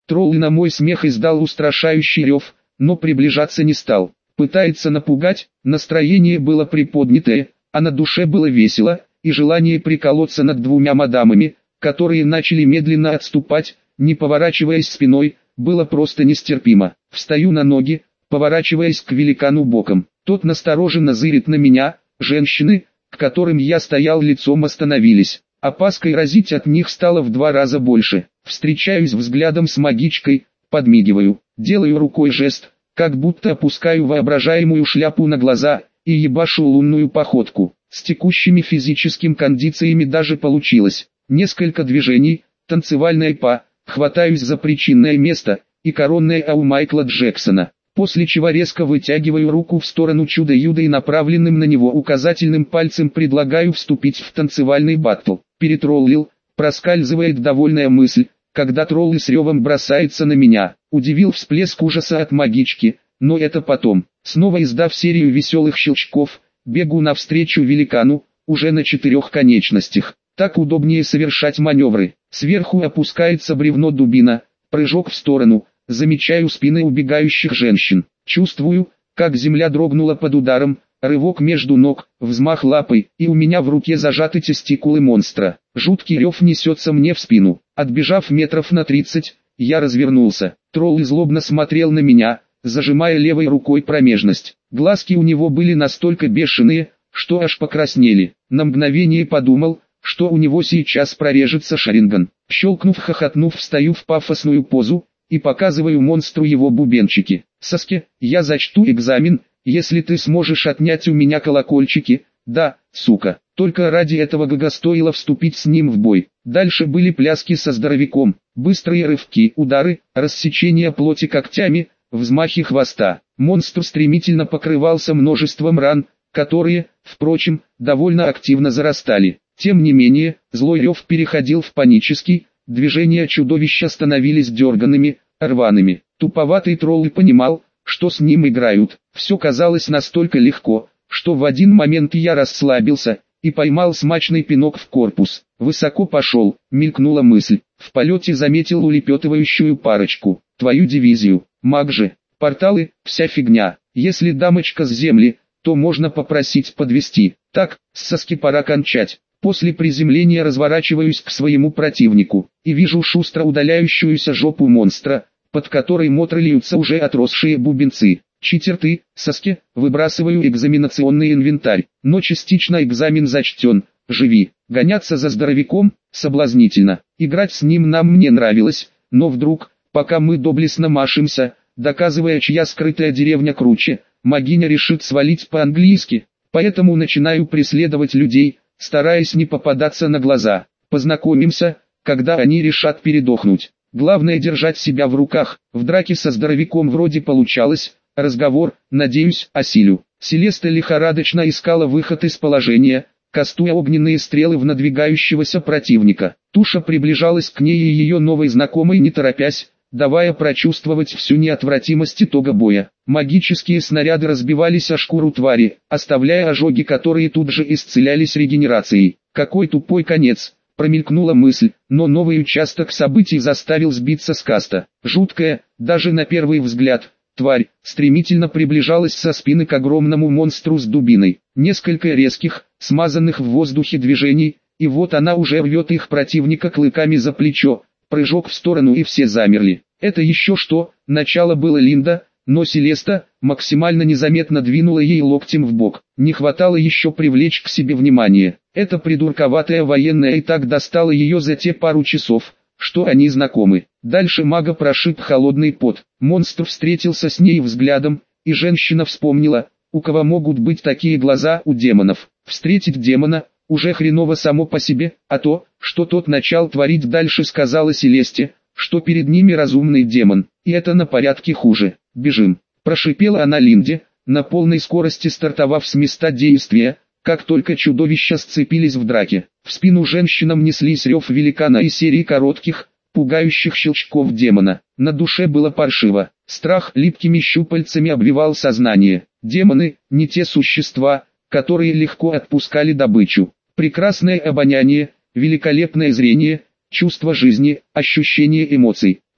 Тролль на мой смех издал устрашающий рев, но приближаться не стал. Пытается напугать, настроение было приподнятое, а на душе было весело, и желание приколоться над двумя мадамами, которые начали медленно отступать, не поворачиваясь спиной, было просто нестерпимо. Встаю на ноги, поворачиваясь к великану боком. Тот настороженно зырит на меня, женщины, к которым я стоял лицом, остановились. Опаской разить от них стало в 2 раза больше. Встречаюсь взглядом с магичкой, подмигиваю, делаю рукой жест, как будто опускаю воображаемую шляпу на глаза, и ебашу лунную походку. С текущими физическими кондициями даже получилось. Несколько движений, танцевальная па, хватаюсь за причинное место, и коронная у Майкла Джексона. После чего резко вытягиваю руку в сторону чудо-юдо и направленным на него указательным пальцем предлагаю вступить в танцевальный баттл. Перетроллил, проскальзывает довольная мысль, когда тролль с ревом бросается на меня. Удивил всплеск ужаса от магички, но это потом. Снова издав серию веселых щелчков, бегу навстречу великану, уже на 4 конечностях. Так удобнее совершать маневры. Сверху опускается бревно-дубина, прыжок в сторону. Замечаю спины убегающих женщин. Чувствую, как земля дрогнула под ударом, рывок между ног, взмах лапой, и у меня в руке зажаты тестикулы монстра. Жуткий рев несется мне в спину. Отбежав метров на 30, я развернулся. Тролль злобно смотрел на меня, зажимая левой рукой промежность. Глазки у него были настолько бешеные, что аж покраснели. На мгновение подумал, что у него сейчас прорежется Шаринган. Щелкнув, хохотнув, встаю в пафосную позу и показываю монстру его бубенчики. Саске, я зачту экзамен, если ты сможешь отнять у меня колокольчики. Да, сука. Только ради этого ГГ стоило вступить с ним в бой. Дальше были пляски со здоровяком, быстрые рывки, удары, рассечение плоти когтями, взмахи хвоста. Монстр стремительно покрывался множеством ран, которые, впрочем, довольно активно зарастали. Тем не менее, злой рев переходил в панический, движения чудовища становились дерганными, рваными. Туповатый тролль понимал, что с ним играют. Все казалось настолько легко, что в один момент я расслабился и поймал смачный пинок в корпус. Высоко пошел, мелькнула мысль. В полете заметил улепетывающую парочку. Твою дивизию, маг же, порталы, вся фигня. Если дамочка с земли, то можно попросить подвести. Так, с Саски пора кончать. После приземления разворачиваюсь к своему противнику, и вижу шустро удаляющуюся жопу монстра, под которой мотролиются уже отросшие бубенцы. Читер ты, Саске, выбрасываю экзаменационный инвентарь, но частично экзамен зачтен, живи. Гоняться за здоровяком, соблазнительно. Играть с ним нам мне нравилось, но вдруг, пока мы доблестно машемся, доказывая, чья скрытая деревня круче, магиня решит свалить по-английски. Поэтому начинаю преследовать людей, стараясь не попадаться на глаза. Познакомимся, когда они решат передохнуть. Главное держать себя в руках. В драке со здоровяком вроде получалось. Разговор, надеюсь, осилю. Селеста лихорадочно искала выход из положения, кастуя огненные стрелы в надвигающегося противника. Туша приближалась к ней и ее новой знакомой не торопясь, давая прочувствовать всю неотвратимость итога боя. Магические снаряды разбивались о шкуру твари, оставляя ожоги, которые тут же исцелялись регенерацией. Какой тупой конец, промелькнула мысль, но новый участок событий заставил сбиться с каста. Жуткая, даже на первый взгляд, тварь, стремительно приближалась со спины к огромному монстру с дубиной. Несколько резких, смазанных в воздухе движений, и вот она уже рвет их противника клыками за плечо. Прыжок в сторону, и все замерли. Это еще что? Начало было Линда, но Селеста максимально незаметно двинула ей локтем в бок. Не хватало еще привлечь к себе внимание. Эта придурковатая военная и так достала ее за те пару часов, что они знакомы. Дальше мага прошиб холодный пот. Монстр встретился с ней взглядом, и женщина вспомнила, у кого могут быть такие глаза у демонов. Встретить демона уже хреново само по себе, а то, что тот начал творить дальше, сказала Селесте, что перед ними разумный демон, и это на порядке хуже. «Бежим», – прошипела она Линде, на полной скорости стартовав с места действия, как только чудовища сцепились в драке. В спину женщинам неслись рев великана и серии коротких, пугающих щелчков демона. На душе было паршиво, страх липкими щупальцами обвивал сознание. Демоны – не те существа, которые легко отпускали добычу. Прекрасное обоняние, великолепное зрение, чувство жизни, ощущение эмоций.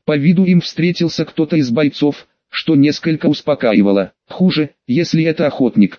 По виду им встретился кто-то из бойцов, что несколько успокаивало. Хуже, если это охотник.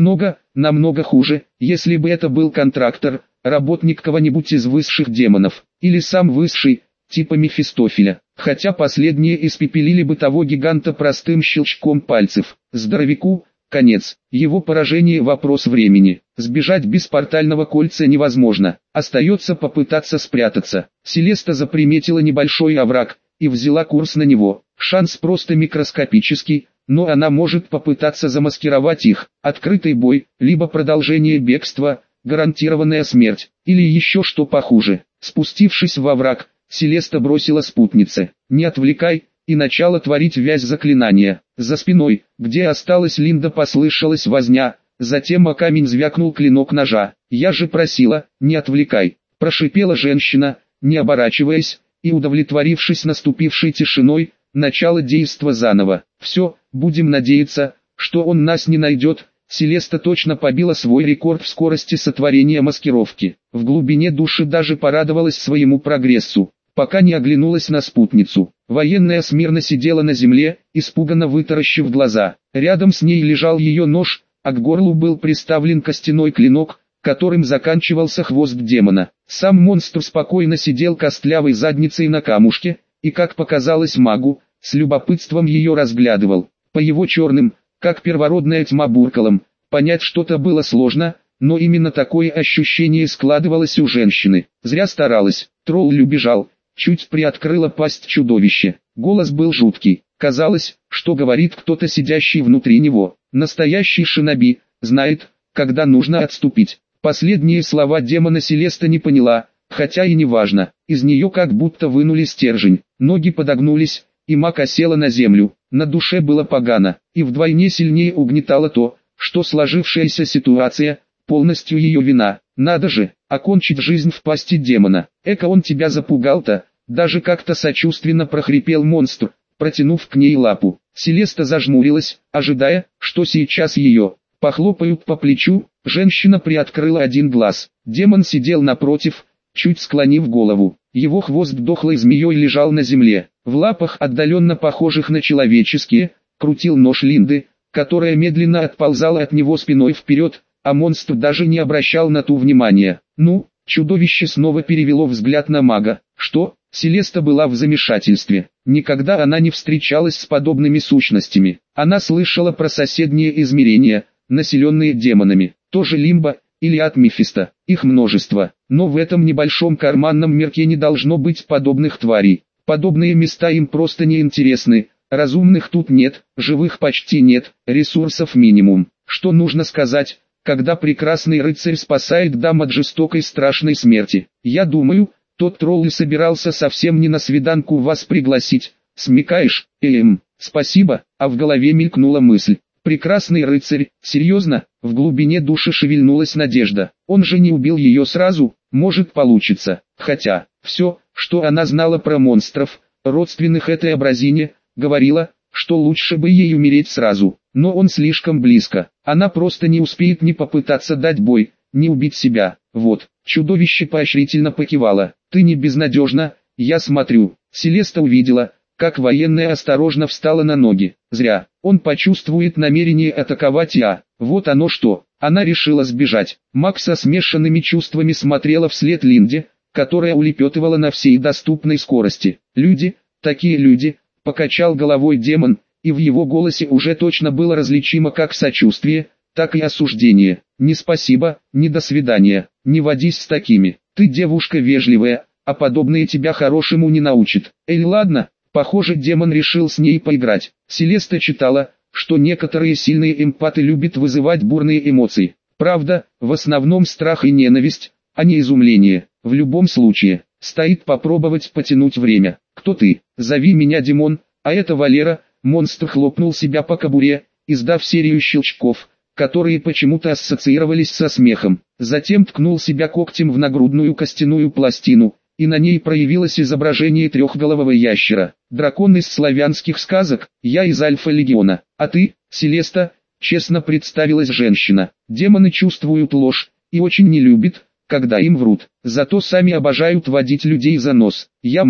Намного хуже, если бы это был контрактор, работник кого-нибудь из высших демонов, или сам высший, типа Мефистофеля. Хотя последние испепелили бы того гиганта простым щелчком пальцев. Здоровяку конец. Его поражение — вопрос времени. Сбежать без портального кольца невозможно. Остается попытаться спрятаться. Селеста заприметила небольшой овраг и взяла курс на него. Шанс просто микроскопический, но она может попытаться замаскировать их. Открытый бой, либо продолжение бегства, гарантированная смерть, или еще что похуже. Спустившись во овраг, Селеста бросила спутнице: «Не отвлекай», и начала творить вязь заклинания. За спиной, где осталась Линда, послышалась возня, затем о камень звякнул клинок ножа. «Я же просила, не отвлекай», — прошипела женщина, не оборачиваясь, и, удовлетворившись наступившей тишиной, начало действа заново. «Все, будем надеяться, что он нас не найдет». Селеста точно побила свой рекорд в скорости сотворения маскировки. В глубине души даже порадовалась своему прогрессу, пока не оглянулась на спутницу. Военная смирно сидела на земле, испуганно вытаращив глаза. Рядом с ней лежал ее нож, а к горлу был приставлен костяной клинок, которым заканчивался хвост демона. Сам монстр спокойно сидел костлявой задницей на камушке, и, как показалось магу, с любопытством ее разглядывал. По его черным, как первородная тьма, буркалам понять что-то было сложно, но именно такое ощущение складывалось у женщины. Зря старалась. Тролль убежал. Чуть приоткрыла пасть чудовище. Голос был жуткий. Казалось, что говорит кто-то, сидящий внутри него. Настоящий шиноби знает, когда нужно отступить. Последние слова демона Селеста не поняла, хотя и не важно. Из нее как будто вынули стержень. Ноги подогнулись, и маг осела на землю. На душе было погано, и вдвойне сильнее угнетало то, что сложившаяся ситуация полностью ее вина. Надо же, окончить жизнь в пасти демона. Эка он тебя запугал-то, даже как-то сочувственно прохрипел монстр, протянув к ней лапу. Селеста зажмурилась, ожидая, что сейчас ее похлопают по плечу. Женщина приоткрыла один глаз. Демон сидел напротив, чуть склонив голову. Его хвост дохлой змеей лежал на земле. В лапах, отдаленно похожих на человеческие, крутил нож Линды, которая медленно отползала от него спиной вперед, а монстр даже не обращал на ту внимания. «Ну?» — чудовище снова перевело взгляд на мага. «Что?» — Селеста была в замешательстве. Никогда она не встречалась с подобными сущностями. Она слышала про соседние измерения, населенные демонами, тоже Лимбо, или от Мефисто. Их множество, но в этом небольшом карманном мирке не должно быть подобных тварей. Подобные места им просто не интересны. Разумных тут нет, живых почти нет, ресурсов минимум. Что нужно сказать, когда прекрасный рыцарь спасает дам от жестокой страшной смерти? Я думаю, тот тролль собирался совсем не на свиданку вас пригласить. Смекаешь? Спасибо. А в голове мелькнула мысль. Прекрасный рыцарь, серьезно? В глубине души шевельнулась надежда. Он же не убил ее сразу, может получится. Хотя, все, что она знала про монстров, родственных этой образине, говорила, что лучше бы ей умереть сразу. Но он слишком близко. Она просто не успеет ни попытаться дать бой, ни убить себя. Вот, чудовище поощрительно покивало. Ты не безнадежна, я смотрю. Селеста увидела, как военная осторожно встала на ноги. Зря. Он почувствует намерение атаковать, вот оно что. Она решила сбежать. Макс со смешанными чувствами смотрела вслед Линде, которая улепетывала на всей доступной скорости. «Люди, такие люди», — покачал головой демон, и в его голосе уже точно было различимо как сочувствие, так и осуждение. «Не спасибо, не до свидания, не водись с такими. Ты девушка вежливая, а подобные тебя хорошему не научат». Ладно. Похоже, демон решил с ней поиграть. Селеста читала, что некоторые сильные эмпаты любят вызывать бурные эмоции. Правда, в основном страх и ненависть, а не изумление. В любом случае, стоит попробовать потянуть время. «Кто ты? Зови меня Димон, а это Валера». Монстр хлопнул себя по кобуре, издав серию щелчков, которые почему-то ассоциировались со смехом. Затем ткнул себя когтем в нагрудную костяную пластину, и на ней проявилось изображение трехголового ящера. «Дракон из славянских сказок, я из Альфа-легиона. А ты, Селеста?» — честно представилась женщина. Демоны чувствуют ложь, и очень не любят, когда им врут. Зато сами обожают водить людей за нос. «Я маг»,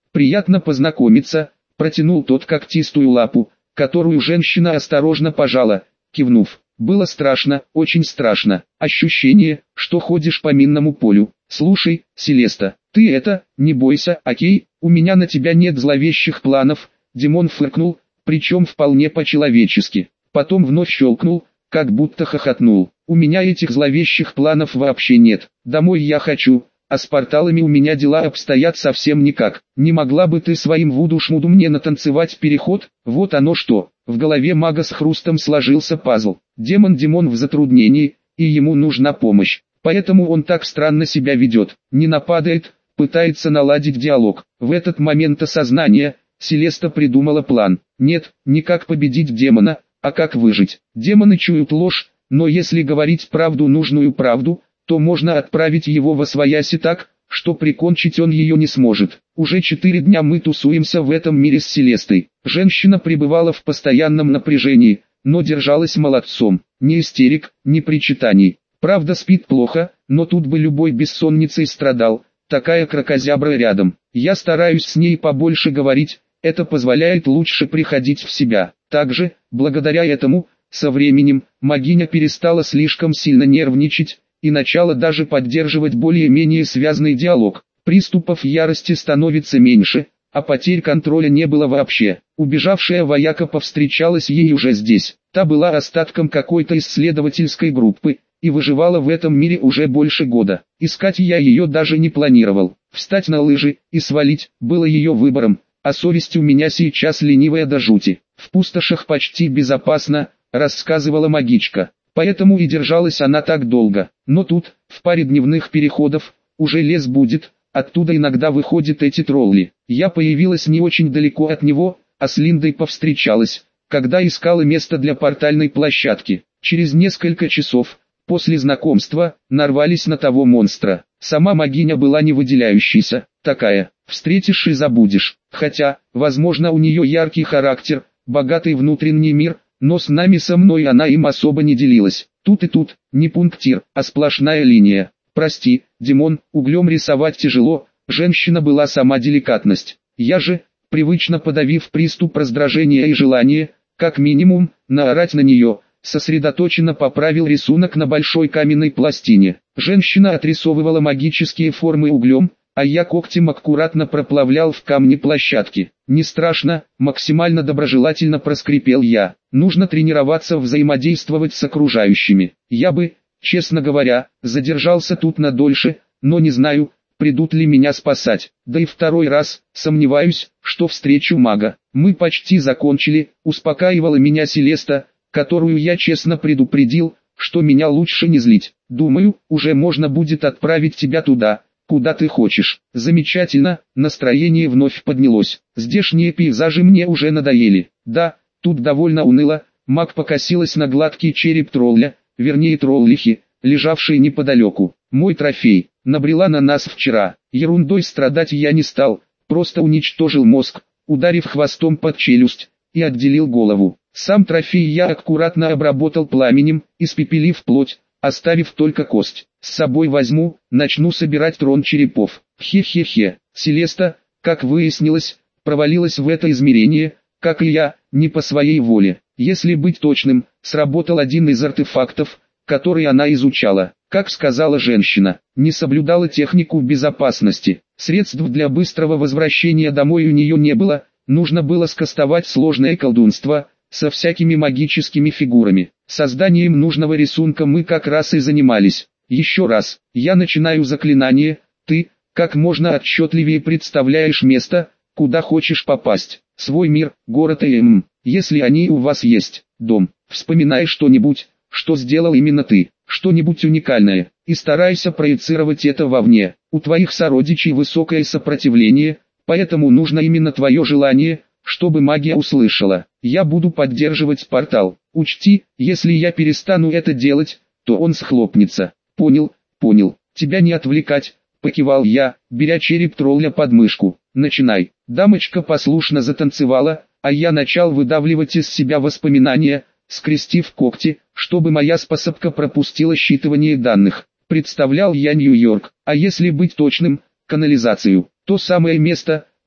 «Приятно познакомиться», — протянул тот когтистую лапу, которую женщина осторожно пожала, кивнув. «Было страшно, очень страшно. Ощущение, что ходишь по минному полю. Слушай, Селеста, ты это, не бойся, окей? У меня на тебя нет зловещих планов». Димон фыркнул, причем вполне по-человечески. Потом вновь щелкнул, как будто хохотнул. «У меня этих зловещих планов вообще нет. Домой я хочу, а с порталами у меня дела обстоят совсем никак. Не могла бы ты своим вуду-шмуду мне натанцевать переход?» Вот оно что. В голове мага с хрустом сложился пазл. Демон Димон в затруднении, и ему нужна помощь. Поэтому он так странно себя ведет. Не нападает, пытается наладить диалог. В этот момент осознания Селеста придумала план. Нет, не как победить демона, а как выжить. Демоны чуют ложь, но если говорить правду, нужную правду, то можно отправить его восвояси так, что прикончить он ее не сможет. Уже 4 дня мы тусуемся в этом мире с Селестой. Женщина пребывала в постоянном напряжении, но держалась молодцом. Ни истерик, ни причитаний. Правда, спит плохо, но тут бы любой бессонницей страдал. Такая кракозябра рядом. Я стараюсь с ней побольше говорить, это позволяет лучше приходить в себя. Также, благодаря этому, со временем, магиня перестала слишком сильно нервничать, и начала даже поддерживать более-менее связный диалог. Приступов ярости становится меньше, а потерь контроля не было вообще. Убежавшая вояка повстречалась ей уже здесь. Та была остатком какой-то исследовательской группы, и выживала в этом мире уже больше года. Искать я ее даже не планировал. Встать на лыжи и свалить было ее выбором, а совесть у меня сейчас ленивая до жути. В пустошах почти безопасно, рассказывала магичка. Поэтому и держалась она так долго. Но тут, в паре дневных переходов, уже лес будет, оттуда иногда выходят эти тролли. Я появилась не очень далеко от него, а с Линдой повстречалась, когда искала место для портальной площадки. Через несколько часов, после знакомства, нарвались на того монстра. Сама магиня была не выделяющейся, такая, встретишь и забудешь. Хотя, возможно, у нее яркий характер, богатый внутренний мир, но со мной она им особо не делилась. Тут и тут, не пунктир, а сплошная линия. Прости, Димон, углем рисовать тяжело, женщина была сама деликатность. Я же, привычно подавив приступ раздражения и желания, как минимум, наорать на нее, сосредоточенно поправил рисунок на большой каменной пластине. Женщина отрисовывала магические формы углем, а я когтем аккуратно проплавлял в камне площадки. «Не страшно», максимально доброжелательно проскрипел я. «Нужно тренироваться взаимодействовать с окружающими. Я бы, честно говоря, задержался тут надольше, но не знаю, придут ли меня спасать. Да и второй раз, сомневаюсь, что встречу мага. Мы почти закончили», успокаивала меня Селеста, которую я честно предупредил, что меня лучше не злить. «Думаю, уже можно будет отправить тебя туда, куда ты хочешь». Замечательно, настроение вновь поднялось. Здешние пейзажи мне уже надоели. Да, тут довольно уныло. Маг покосилась на гладкий череп тролля, вернее троллихи, лежавший неподалеку. Мой трофей, набрела на нас вчера. Ерундой страдать я не стал, просто уничтожил мозг, ударив хвостом под челюсть, и отделил голову. Сам трофей я аккуратно обработал пламенем, испепелив плоть, оставив только кость. С собой возьму, начну собирать трон черепов. Хе-хе-хе. Селеста, как выяснилось, провалилась в это измерение, как и я, не по своей воле. Если быть точным, сработал один из артефактов, который она изучала. Как сказала женщина, не соблюдала технику безопасности. Средств для быстрого возвращения домой у нее не было, нужно было скастовать сложное колдунство, со всякими магическими фигурами. Созданием нужного рисунка мы как раз и занимались. Еще раз, я начинаю заклинание, ты, как можно отчетливее представляешь место, куда хочешь попасть. Свой мир, город и если они у вас есть, дом. Вспоминай что-нибудь, что сделал именно ты, что-нибудь уникальное, и старайся проецировать это вовне. У твоих сородичей высокое сопротивление, поэтому нужно именно твое желание, чтобы магия услышала. Я буду поддерживать портал. Учти, если я перестану это делать, то он схлопнется. Понял, понял. Тебя не отвлекать, покивал я, беря череп тролля под мышку. Начинай. Дамочка послушно затанцевала, а я начал выдавливать из себя воспоминания, скрестив когти, чтобы моя способка пропустила считывание данных. Представлял я Нью-Йорк, а если быть точным, канализацию. То самое место,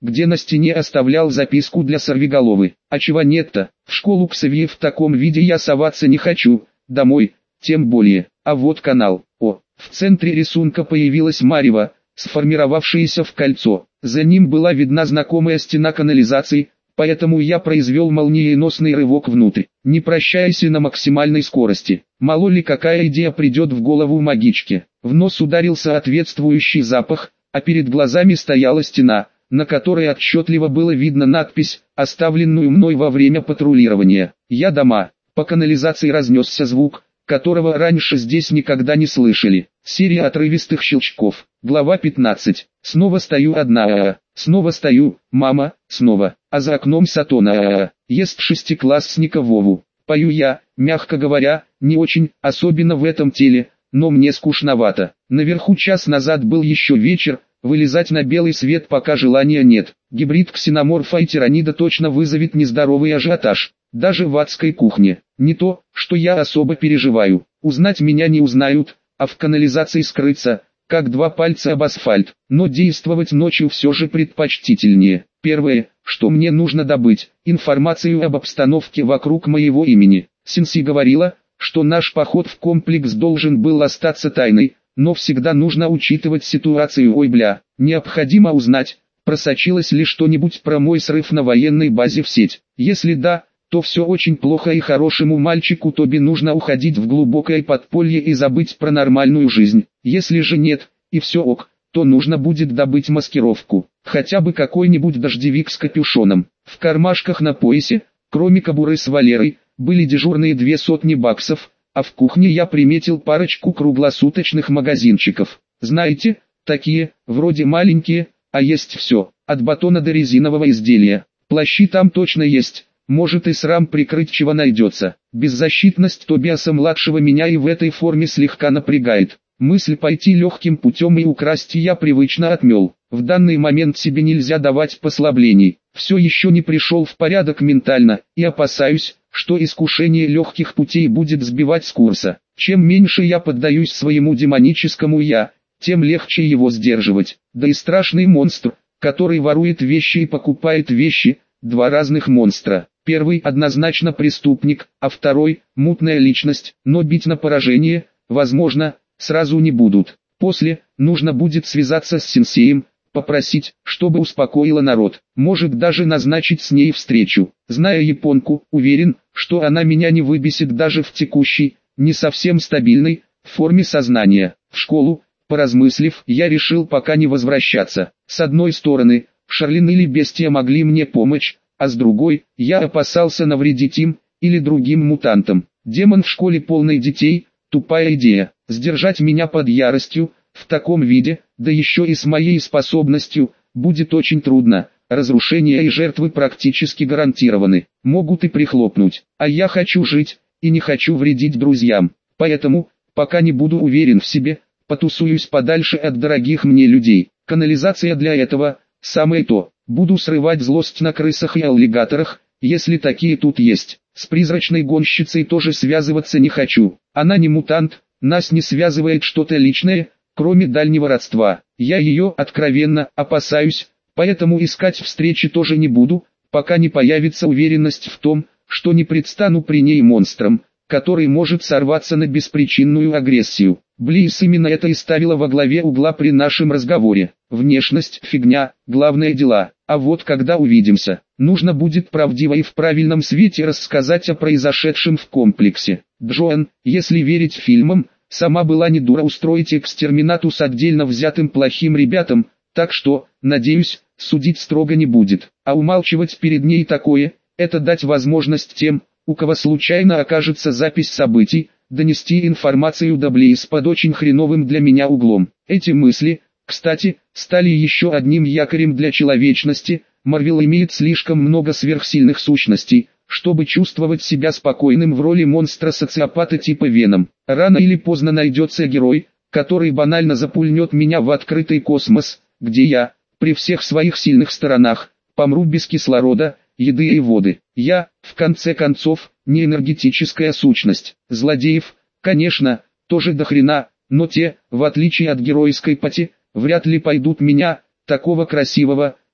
где на стене оставлял записку для сорвиголовы. А чего нет-то, в школу к Савье в таком виде я соваться не хочу, домой, тем более. А вот канал. О, в центре рисунка появилась марево, сформировавшееся в кольцо. За ним была видна знакомая стена канализации, поэтому я произвел молниеносный рывок внутрь, не прощаясь на максимальной скорости. Мало ли какая идея придет в голову магичке. В нос ударил соответствующий запах, а перед глазами стояла стена, на которой отчетливо было видно надпись, оставленную мной во время патрулирования. «Я дома». По канализации разнесся звук, которого раньше здесь никогда не слышали. Серия отрывистых щелчков. Глава 15. Снова стою одна. Снова стою, мама, снова. А за окном Сатона ест шестиклассника Вову. Пою я, мягко говоря, не очень, особенно в этом теле, но мне скучновато. Наверху час назад был еще вечер, вылезать на белый свет пока желания нет. Гибрид ксеноморфа и тиранида точно вызовет нездоровый ажиотаж. Даже в адской кухне. Не то, что я особо переживаю. Узнать меня не узнают, а в канализации скрыться, как два пальца об асфальт. Но действовать ночью все же предпочтительнее. Первое, что мне нужно добыть, информацию об обстановке вокруг моего имени. Синси говорила, что наш поход в комплекс должен был остаться тайной, но всегда нужно учитывать ситуацию. Ой бля, необходимо узнать, просочилось ли что-нибудь про мой срыв на военной базе в сеть. Если да, то все очень плохо, и хорошему мальчику Тоби нужно уходить в глубокое подполье и забыть про нормальную жизнь. Если же нет, и все ок, то нужно будет добыть маскировку, хотя бы какой-нибудь дождевик с капюшоном. В кармашках на поясе, кроме кобуры с Валерой, были дежурные 200 баксов, а в кухне я приметил парочку круглосуточных магазинчиков. Знаете, такие, вроде маленькие, а есть все, от батона до резинового изделия. Плащи там точно есть. Может и срам прикрыть чего найдется. Беззащитность Тобиаса-младшего меня и в этой форме слегка напрягает. Мысль пойти легким путем и украсть я привычно отмел. В данный момент себе нельзя давать послаблений. Все еще не пришел в порядок ментально, и опасаюсь, что искушение легких путей будет сбивать с курса. Чем меньше я поддаюсь своему демоническому «я», тем легче его сдерживать. Да и страшный монстр, который ворует вещи и покупает вещи, два разных монстра. Первый однозначно преступник, а второй – мутная личность, но бить на поражение, возможно, сразу не будут. После, нужно будет связаться с сенсеем, попросить, чтобы успокоила народ, может даже назначить с ней встречу. Зная японку, уверен, что она меня не выбесит даже в текущей, не совсем стабильной, форме сознания. В школу, поразмыслив, я решил пока не возвращаться. С одной стороны, Шарлин или Бестия могли мне помочь, а с другой, я опасался навредить им, или другим мутантам. Демон в школе полный детей, тупая идея. Сдержать меня под яростью, в таком виде, да еще и с моей способностью, будет очень трудно. Разрушения и жертвы практически гарантированы. Могут и прихлопнуть. А я хочу жить, и не хочу вредить друзьям. Поэтому, пока не буду уверен в себе, потусуюсь подальше от дорогих мне людей. Канализация для этого – самое то. Буду срывать злость на крысах и аллигаторах, если такие тут есть. С призрачной гонщицей тоже связываться не хочу. Она не мутант, нас не связывает что-то личное, кроме дальнего родства. Я ее откровенно опасаюсь, поэтому искать встречи тоже не буду, пока не появится уверенность в том, что не предстану при ней монстром, который может сорваться на беспричинную агрессию. Близ именно это и ставила во главе угла при нашем разговоре. Внешность – фигня, главное дела. А вот когда увидимся, нужно будет правдиво и в правильном свете рассказать о произошедшем в комплексе. Джоан, если верить фильмам, сама была не дура устроить экстерминату с отдельно взятым плохим ребятам, так что, надеюсь, судить строго не будет. А умалчивать перед ней такое – это дать возможность тем, у кого случайно окажется запись событий, донести информацию до Близ под очень хреновым для меня углом. Эти мысли, кстати, стали еще одним якорем для человечности. Марвел имеет слишком много сверхсильных сущностей, чтобы чувствовать себя спокойным в роли монстра-социопата типа Веном. Рано или поздно найдется герой, который банально запульнет меня в открытый космос, где я, при всех своих сильных сторонах, помру без кислорода, еды и воды. Я, в конце концов, не энергетическая сущность. Злодеев, конечно, тоже до хрена, но те, в отличие от геройской пати, вряд ли пойдут меня, такого красивого,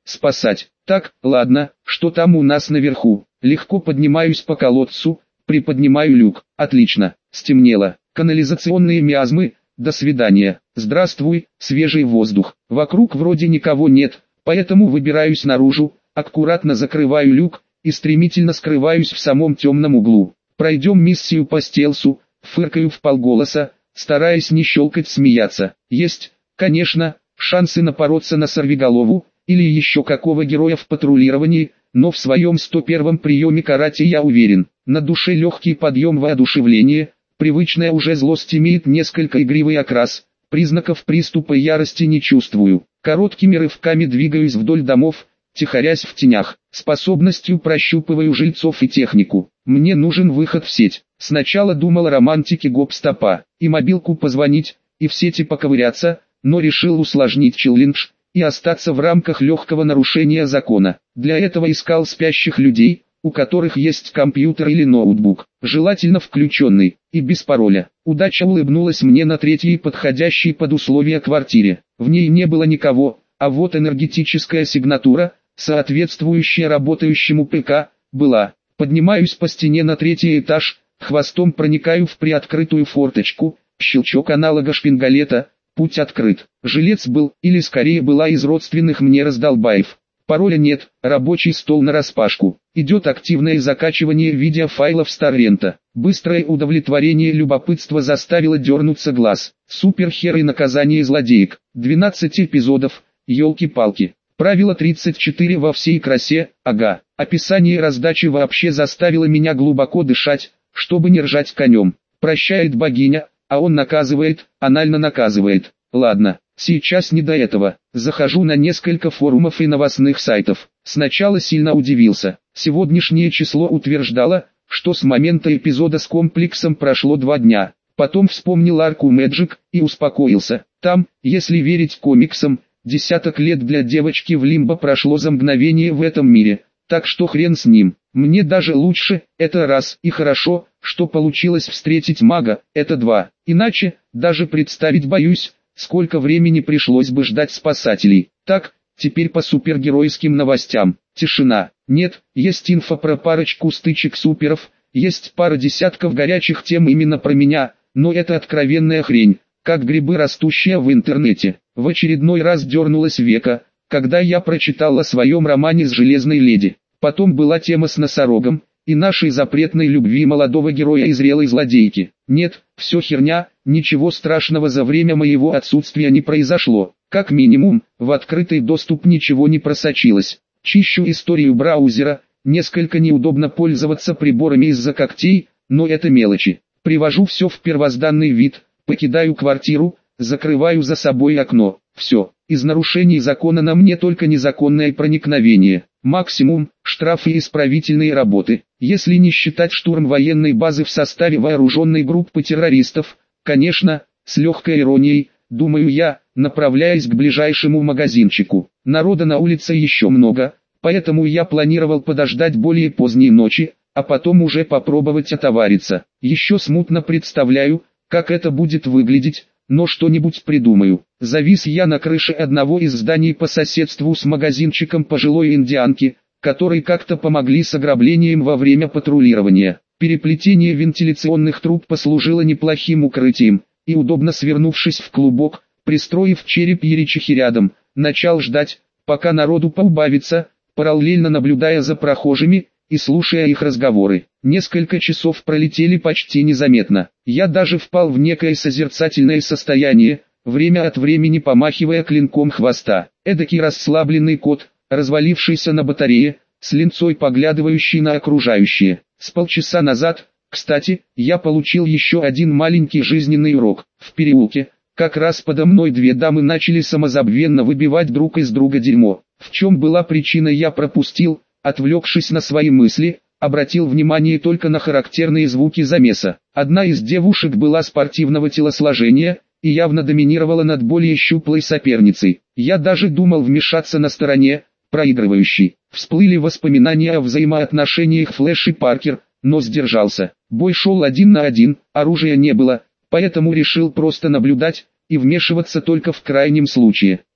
спасать. Так, ладно, что там у нас наверху? Легко поднимаюсь по колодцу, приподнимаю люк. Отлично, стемнело. Канализационные миазмы, до свидания. Здравствуй, свежий воздух. Вокруг вроде никого нет, поэтому выбираюсь наружу, аккуратно закрываю люк и стремительно скрываюсь в самом темном углу. Пройдем миссию по стелсу, фыркаю вполголоса, стараясь не щелкать смеяться. Есть, конечно, шансы напороться на сорвиголову, или еще какого героя в патрулировании, но в своем 101-м приеме карате я уверен. На душе легкий подъем воодушевления, привычная уже злость имеет несколько игривый окрас, признаков приступа ярости не чувствую. Короткими рывками двигаюсь вдоль домов, тихорясь в тенях, способностью прощупываю жильцов и технику. Мне нужен выход в сеть. Сначала думал о романтике гоп-стопа, и мобилку позвонить, и в сети поковыряться, но решил усложнить челлендж и остаться в рамках легкого нарушения закона. Для этого искал спящих людей, у которых есть компьютер или ноутбук, желательно включенный, и без пароля. Удача улыбнулась мне на третьей подходящей под условия квартире. В ней не было никого, а вот энергетическая сигнатура, соответствующая работающему ПК, была. Поднимаюсь по стене на третий этаж, хвостом проникаю в приоткрытую форточку, щелчок аналога шпингалета, путь открыт. Жилец был, или скорее была из родственных мне раздолбаев. Пароля нет, рабочий стол нараспашку. Идет активное закачивание видеофайлов с торрента. Быстрое удовлетворение любопытства заставило дернуться глаз. Суперхер и наказание злодеек. 12 эпизодов, елки-палки. Правило 34 во всей красе, ага. Описание раздачи вообще заставило меня глубоко дышать, чтобы не ржать конем. Прощает богиня, а он наказывает, анально наказывает. Ладно, сейчас не до этого. Захожу на несколько форумов и новостных сайтов. Сначала сильно удивился. Сегодняшнее число утверждало, что с момента эпизода с комплексом прошло 2 дня. Потом вспомнил арку Мэджик и успокоился. Там, если верить комиксам, десяток лет для девочки в Лимбо прошло за мгновение в этом мире. Так что хрен с ним. Мне даже лучше, это раз, и хорошо, что получилось встретить мага, это 2. Иначе, даже представить боюсь, сколько времени пришлось бы ждать спасателей. Так, теперь по супергеройским новостям. Тишина. Нет, есть инфа про парочку стычек суперов, есть пара десятков горячих тем именно про меня, но это откровенная хрень, как грибы, растущие в интернете. В очередной раз дернулось веко, когда я прочитал о своем романе с Железной Леди. Потом была тема с носорогом и нашей запретной любви молодого героя и зрелой злодейки. Нет, все херня, ничего страшного за время моего отсутствия не произошло. Как минимум, в открытый доступ ничего не просочилось. Чищу историю браузера, несколько неудобно пользоваться приборами из-за когтей, но это мелочи. Привожу все в первозданный вид, покидаю квартиру, закрываю за собой окно. Все, из нарушений закона на мне только незаконное проникновение. Максимум, штрафы и исправительные работы, если не считать штурм военной базы в составе вооруженной группы террористов, конечно, с легкой иронией, думаю я, направляясь к ближайшему магазинчику. Народа на улице еще много, поэтому я планировал подождать более поздней ночи, а потом уже попробовать отовариться. Еще смутно представляю, как это будет выглядеть, но что-нибудь придумаю. Завис я на крыше одного из зданий по соседству с магазинчиком пожилой индианки, которой как-то помогли с ограблением во время патрулирования. Переплетение вентиляционных труб послужило неплохим укрытием, и удобно свернувшись в клубок, пристроив череп еричихи рядом, начал ждать, пока народу поубавится, параллельно наблюдая за прохожими и слушая их разговоры. Несколько часов пролетели почти незаметно. Я даже впал в некое созерцательное состояние, время от времени помахивая клинком хвоста. Эдакий расслабленный кот, развалившийся на батарее, с линцой поглядывающий на окружающее. С полчаса назад, кстати, я получил еще один маленький жизненный урок. В переулке, как раз подо мной 2 дамы начали самозабвенно выбивать друг из друга дерьмо. В чем была причина, я пропустил, отвлекшись на свои мысли, обратил внимание только на характерные звуки замеса. Одна из девушек была спортивного телосложения и явно доминировала над более щуплой соперницей. Я даже думал вмешаться на стороне проигрывающей. Всплыли воспоминания о взаимоотношениях Флэш и Паркер, но сдержался. Бой шел 1 на 1, оружия не было, поэтому решил просто наблюдать и вмешиваться только в крайнем случае.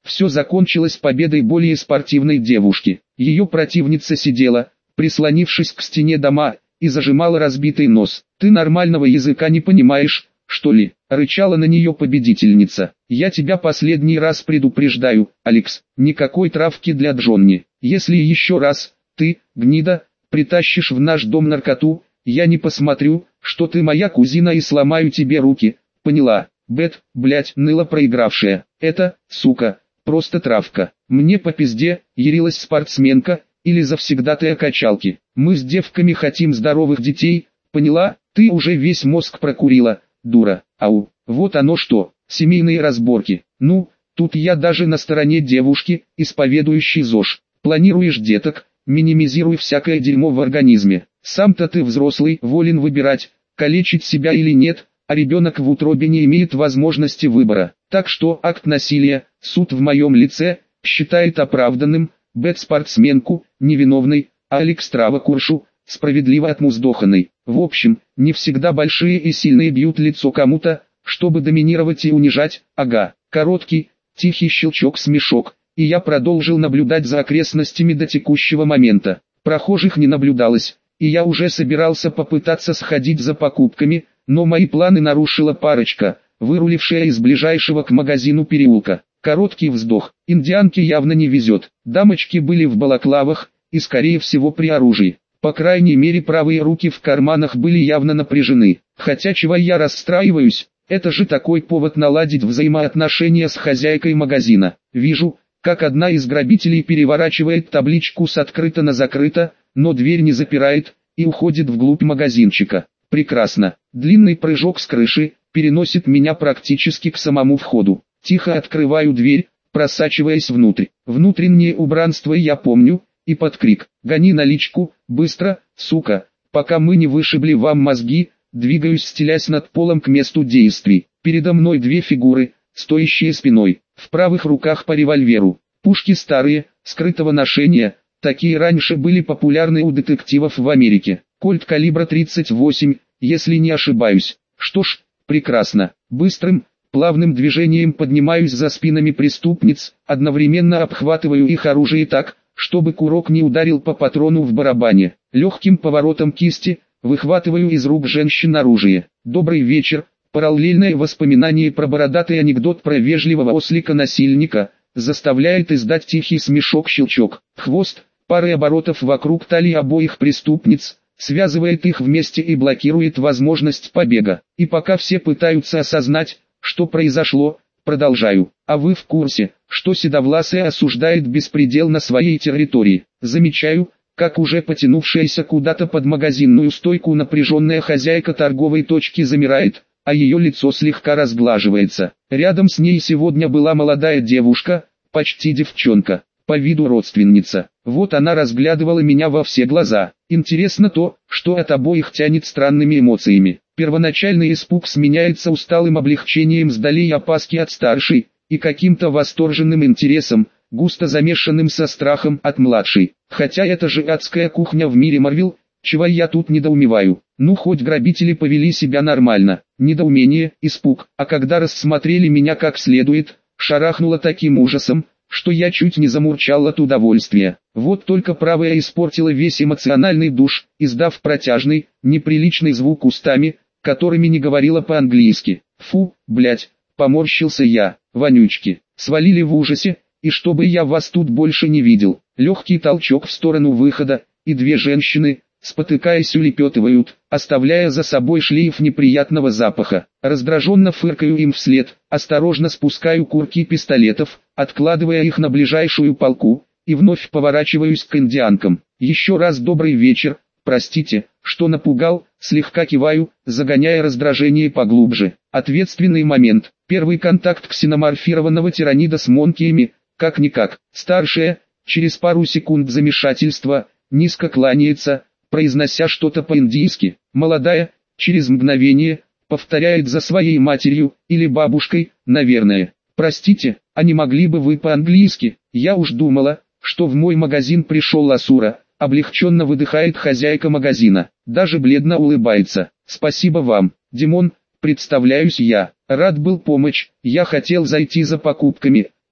Все закончилось победой более спортивной девушки. Ее противница сидела, прислонившись к стене дома, и зажимала разбитый нос. «Ты нормального языка не понимаешь, что ли?» — рычала на нее победительница. «Я тебя последний раз предупреждаю, Алекс, никакой травки для Джонни. Если еще раз, ты, гнида, притащишь в наш дом наркоту, я не посмотрю, что ты моя кузина, и сломаю тебе руки, поняла?» Бет, блять, ныла проигравшая. «Это, сука, просто травка. Мне по пизде», — ярилась спортсменка, или завсегдатая качалки. «Мы с девками хотим здоровых детей, поняла? Ты уже весь мозг прокурила, дура». Ау, вот оно что, семейные разборки. Ну, тут я даже на стороне девушки, исповедующей ЗОЖ. Планируешь деток, минимизируй всякое дерьмо в организме. Сам-то ты взрослый, волен выбирать, калечить себя или нет, а ребенок в утробе не имеет возможности выбора. Так что акт насилия, суд в моем лице, считает оправданным, Бет спортсменку, невиновной, а Алекс Травокуршу, справедливо отмуздоханной. В общем, не всегда большие и сильные бьют лицо кому-то, чтобы доминировать и унижать. Ага, короткий, тихий щелчок-смешок, и я продолжил наблюдать за окрестностями до текущего момента. Прохожих не наблюдалось, и я уже собирался попытаться сходить за покупками, но мои планы нарушила парочка, вырулившая из ближайшего к магазину переулка. Короткий вздох. Индианке явно не везет. Дамочки были в балаклавах, и скорее всего при оружии. По крайней мере, правые руки в карманах были явно напряжены. Хотя чего я расстраиваюсь, это же такой повод наладить взаимоотношения с хозяйкой магазина. Вижу, как одна из грабителей переворачивает табличку с «открыто» на «закрыто», но дверь не запирает, и уходит вглубь магазинчика. Прекрасно. Длинный прыжок с крыши переносит меня практически к самому входу. Тихо открываю дверь, просачиваясь внутрь. Внутреннее убранство я помню, и под крик «Гони наличку, быстро, сука, пока мы не вышибли вам мозги», двигаюсь, стелясь над полом к месту действий. Передо мной две фигуры, стоящие спиной, в правых руках по револьверу. Пушки старые, скрытого ношения, такие раньше были популярны у детективов в Америке. Кольт калибра 38, если не ошибаюсь. Что ж, прекрасно. Быстрым, плавным движением поднимаюсь за спинами преступниц, одновременно обхватываю их оружие так, чтобы курок не ударил по патрону в барабане. Легким поворотом кисти, выхватываю из рук женщин оружие. Добрый вечер. Параллельное воспоминание про бородатый анекдот про вежливого ослика-насильника заставляет издать тихий смешок-щелчок. Хвост, пары оборотов вокруг талии обоих преступниц, связывает их вместе и блокирует возможность побега. И пока все пытаются осознать, что произошло, продолжаю. А вы в курсе, что седовласая осуждает беспредел на своей территории? Замечаю, как уже потянувшаяся куда-то под магазинную стойку напряженная хозяйка торговой точки замирает, а ее лицо слегка разглаживается. Рядом с ней сегодня была молодая девушка, почти девчонка, по виду родственница. Вот она разглядывала меня во все глаза. Интересно то, что от обоих тянет странными эмоциями. Первоначальный испуг сменяется усталым облегчением с долей опаски от старшей, и каким-то восторженным интересом, густо замешанным со страхом от младшей. Хотя это же адская кухня в мире Марвел, чего я тут недоумеваю. Ну хоть грабители повели себя нормально. Недоумение, испуг, а когда рассмотрели меня как следует, шарахнуло таким ужасом, что я чуть не замурчал от удовольствия. Вот только правая испортила весь эмоциональный душ, издав протяжный, неприличный звук устами, которыми не говорила по-английски. Фу, блять, поморщился я. Вонючки, свалили в ужасе, и чтобы я вас тут больше не видел. Легкий толчок в сторону выхода, и две женщины, спотыкаясь, улепетывают, оставляя за собой шлейф неприятного запаха. Раздраженно фыркаю им вслед, осторожно спускаю курки пистолетов, откладывая их на ближайшую полку, и вновь поворачиваюсь к индианкам. Еще раз добрый вечер, простите, что напугал, слегка киваю, загоняя раздражение поглубже. Ответственный момент, первый контакт ксеноморфированного тиранида с монкиями, как-никак. Старшая, через пару секунд замешательства, низко кланяется, произнося что-то по-индийски. Молодая, через мгновение, повторяет за своей матерью, или бабушкой, наверное. Простите, а не могли бы вы по-английски? Я уж думала, что в мой магазин пришел Асура. Облегченно выдыхает хозяйка магазина, даже бледно улыбается. Спасибо вам, Димон, представляюсь я. Рад был помочь, я хотел зайти за покупками,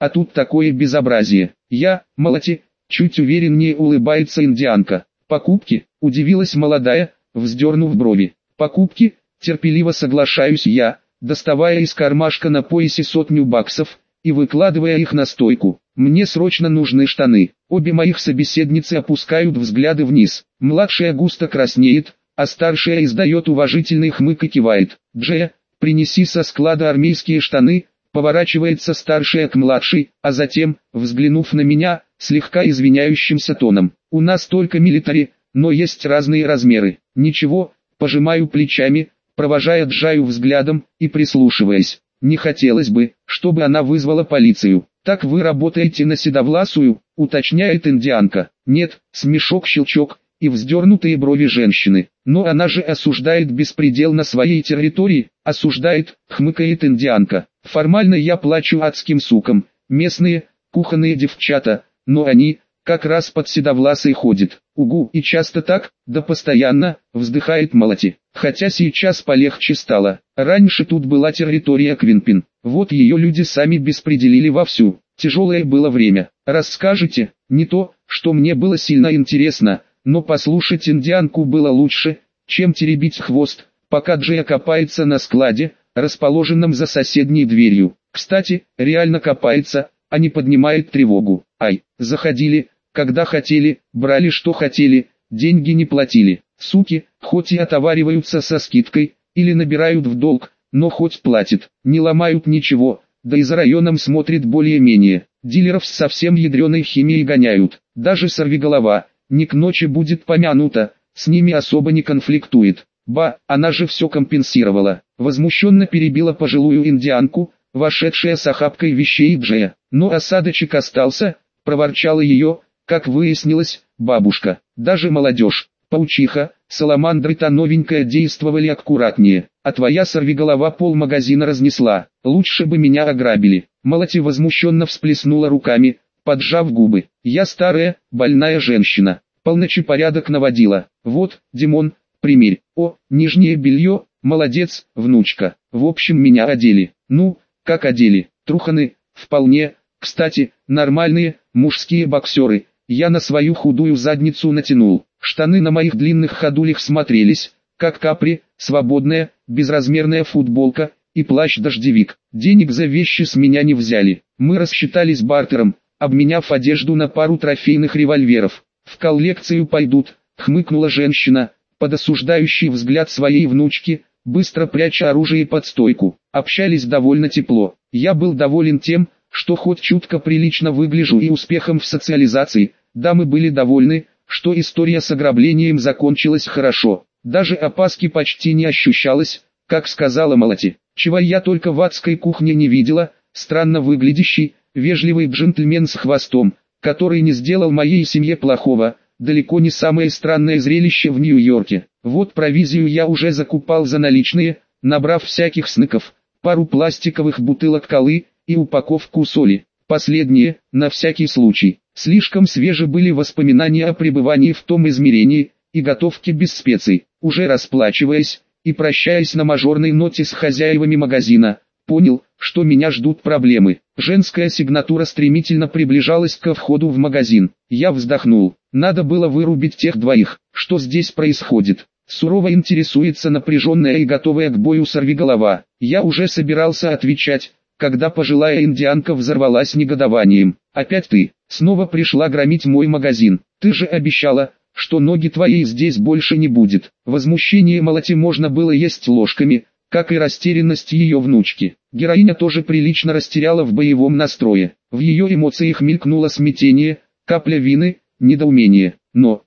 а тут такое безобразие. Молоти, чуть увереннее улыбается индианка. Покупки, удивилась молодая, вздернув брови. Покупки, терпеливо соглашаюсь я, доставая из кармашка на поясе $100 и выкладывая их на стойку. Мне срочно нужны штаны. Обе моих собеседницы опускают взгляды вниз. Младшая густо краснеет, а старшая издает уважительный хмык и кивает. Джея, принеси со склада армейские штаны, поворачивается старшая к младшей, а затем, взглянув на меня, слегка извиняющимся тоном. У нас только милитари, но есть разные размеры. Ничего, пожимаю плечами, провожая Джаю взглядом и прислушиваясь. Не хотелось бы, чтобы она вызвала полицию. Так вы работаете на седовласую, уточняет индианка. Нет, смешок-щелчок и вздернутые брови женщины. Но она же осуждает беспредел на своей территории, осуждает, хмыкает индианка. Формально я плачу адским сукам, местные, кухонные девчата, но они, как раз под седовласой ходят. Угу, и часто так, да постоянно, вздыхает Молоти. Хотя сейчас полегче стало. Раньше тут была территория Квинпин. Вот ее люди сами беспределили вовсю. Тяжелое было время. Расскажете? Не то, что мне было сильно интересно, но послушать индианку было лучше, чем теребить хвост, пока Джея копается на складе, расположенном за соседней дверью. Кстати, реально копается, а не поднимает тревогу. Ай, заходили, когда хотели, брали что хотели, деньги не платили. Суки, хоть и отовариваются со скидкой, или набирают в долг, но хоть платят, не ломают ничего, да и за районом смотрит более-менее. Дилеров с совсем ядреной химией гоняют, даже сорвиголова, не к ночи будет помянута, с ними особо не конфликтует. Ба, она же все компенсировала. Возмущенно перебила пожилую индианку, вошедшая с охапкой вещей Джея. Но осадочек остался, проворчала ее, как выяснилось, бабушка. Даже молодежь, паучиха, саламандры-то новенькая действовали аккуратнее. А твоя сорвиголова полмагазина разнесла. Лучше бы меня ограбили. Молоти возмущенно всплеснула руками, поджав губы. Я старая, больная женщина. Полночи порядок наводила. Вот, Димон, примерь. О, нижнее белье, молодец, внучка. В общем, меня одели. Ну, как одели? Труханы, вполне. Кстати, нормальные, мужские боксеры. Я на свою худую задницу натянул. Штаны на моих длинных ходулях смотрелись, как капри, свободная, безразмерная футболка и плащ-дождевик. Денег за вещи с меня не взяли. Мы рассчитались бартером, обменяв одежду на пару трофейных револьверов. В коллекцию пойдут, хмыкнула женщина, под осуждающий взгляд своей внучки, быстро пряча оружие под стойку. Общались довольно тепло. Я был доволен тем, что хоть чутко прилично выгляжу и успехом в социализации. Дамы были довольны, что история с ограблением закончилась хорошо. Даже опаски почти не ощущалось, как сказала Молоти. Чего я только в адской кухне не видела, странно выглядящий, вежливый джентльмен с хвостом, который не сделал моей семье плохого, далеко не самое странное зрелище в Нью-Йорке. Вот провизию я уже закупал за наличные, набрав всяких снеков, пару пластиковых бутылок колы и упаковку соли. Последние, на всякий случай. Слишком свежи были воспоминания о пребывании в том измерении и готовке без специй. Уже расплачиваясь и прощаясь на мажорной ноте с хозяевами магазина, понял, что меня ждут проблемы. Женская сигнатура стремительно приближалась ко входу в магазин. Я вздохнул. Надо было вырубить тех двоих. Что здесь происходит? Сурово интересуется напряженная и готовая к бою сорвиголова. Я уже собирался отвечать, когда пожилая индианка взорвалась негодованием. «Опять ты, снова пришла громить мой магазин. Ты же обещала, что ноги твоей здесь больше не будет». Возмущение Молоти можно было есть ложками, как и растерянность ее внучки. Героиня тоже прилично растеряла в боевом настрое. В ее эмоциях мелькнуло смятение, капля вины, недоумение. Но,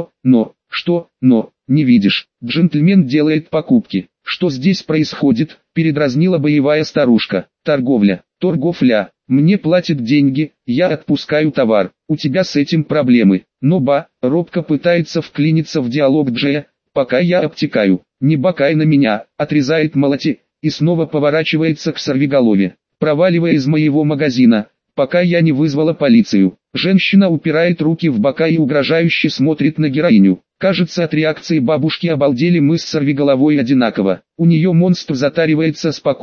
не видишь, джентльмен делает покупки. Что здесь происходит? Передразнила боевая старушка. Торговля. Мне платят деньги, я отпускаю товар. У тебя с этим проблемы. Но робко пытается вклиниться в диалог Джея, пока я обтекаю. Не бакай на меня, отрезает Молоти, и снова поворачивается к сорвиголове. Проваливая из моего магазина, пока я не вызвала полицию. Женщина упирает руки в бока и угрожающе смотрит на героиню. Кажется, от реакции бабушки обалдели мы с сорвиголовой одинаково. У нее монстр затаривается спокойно,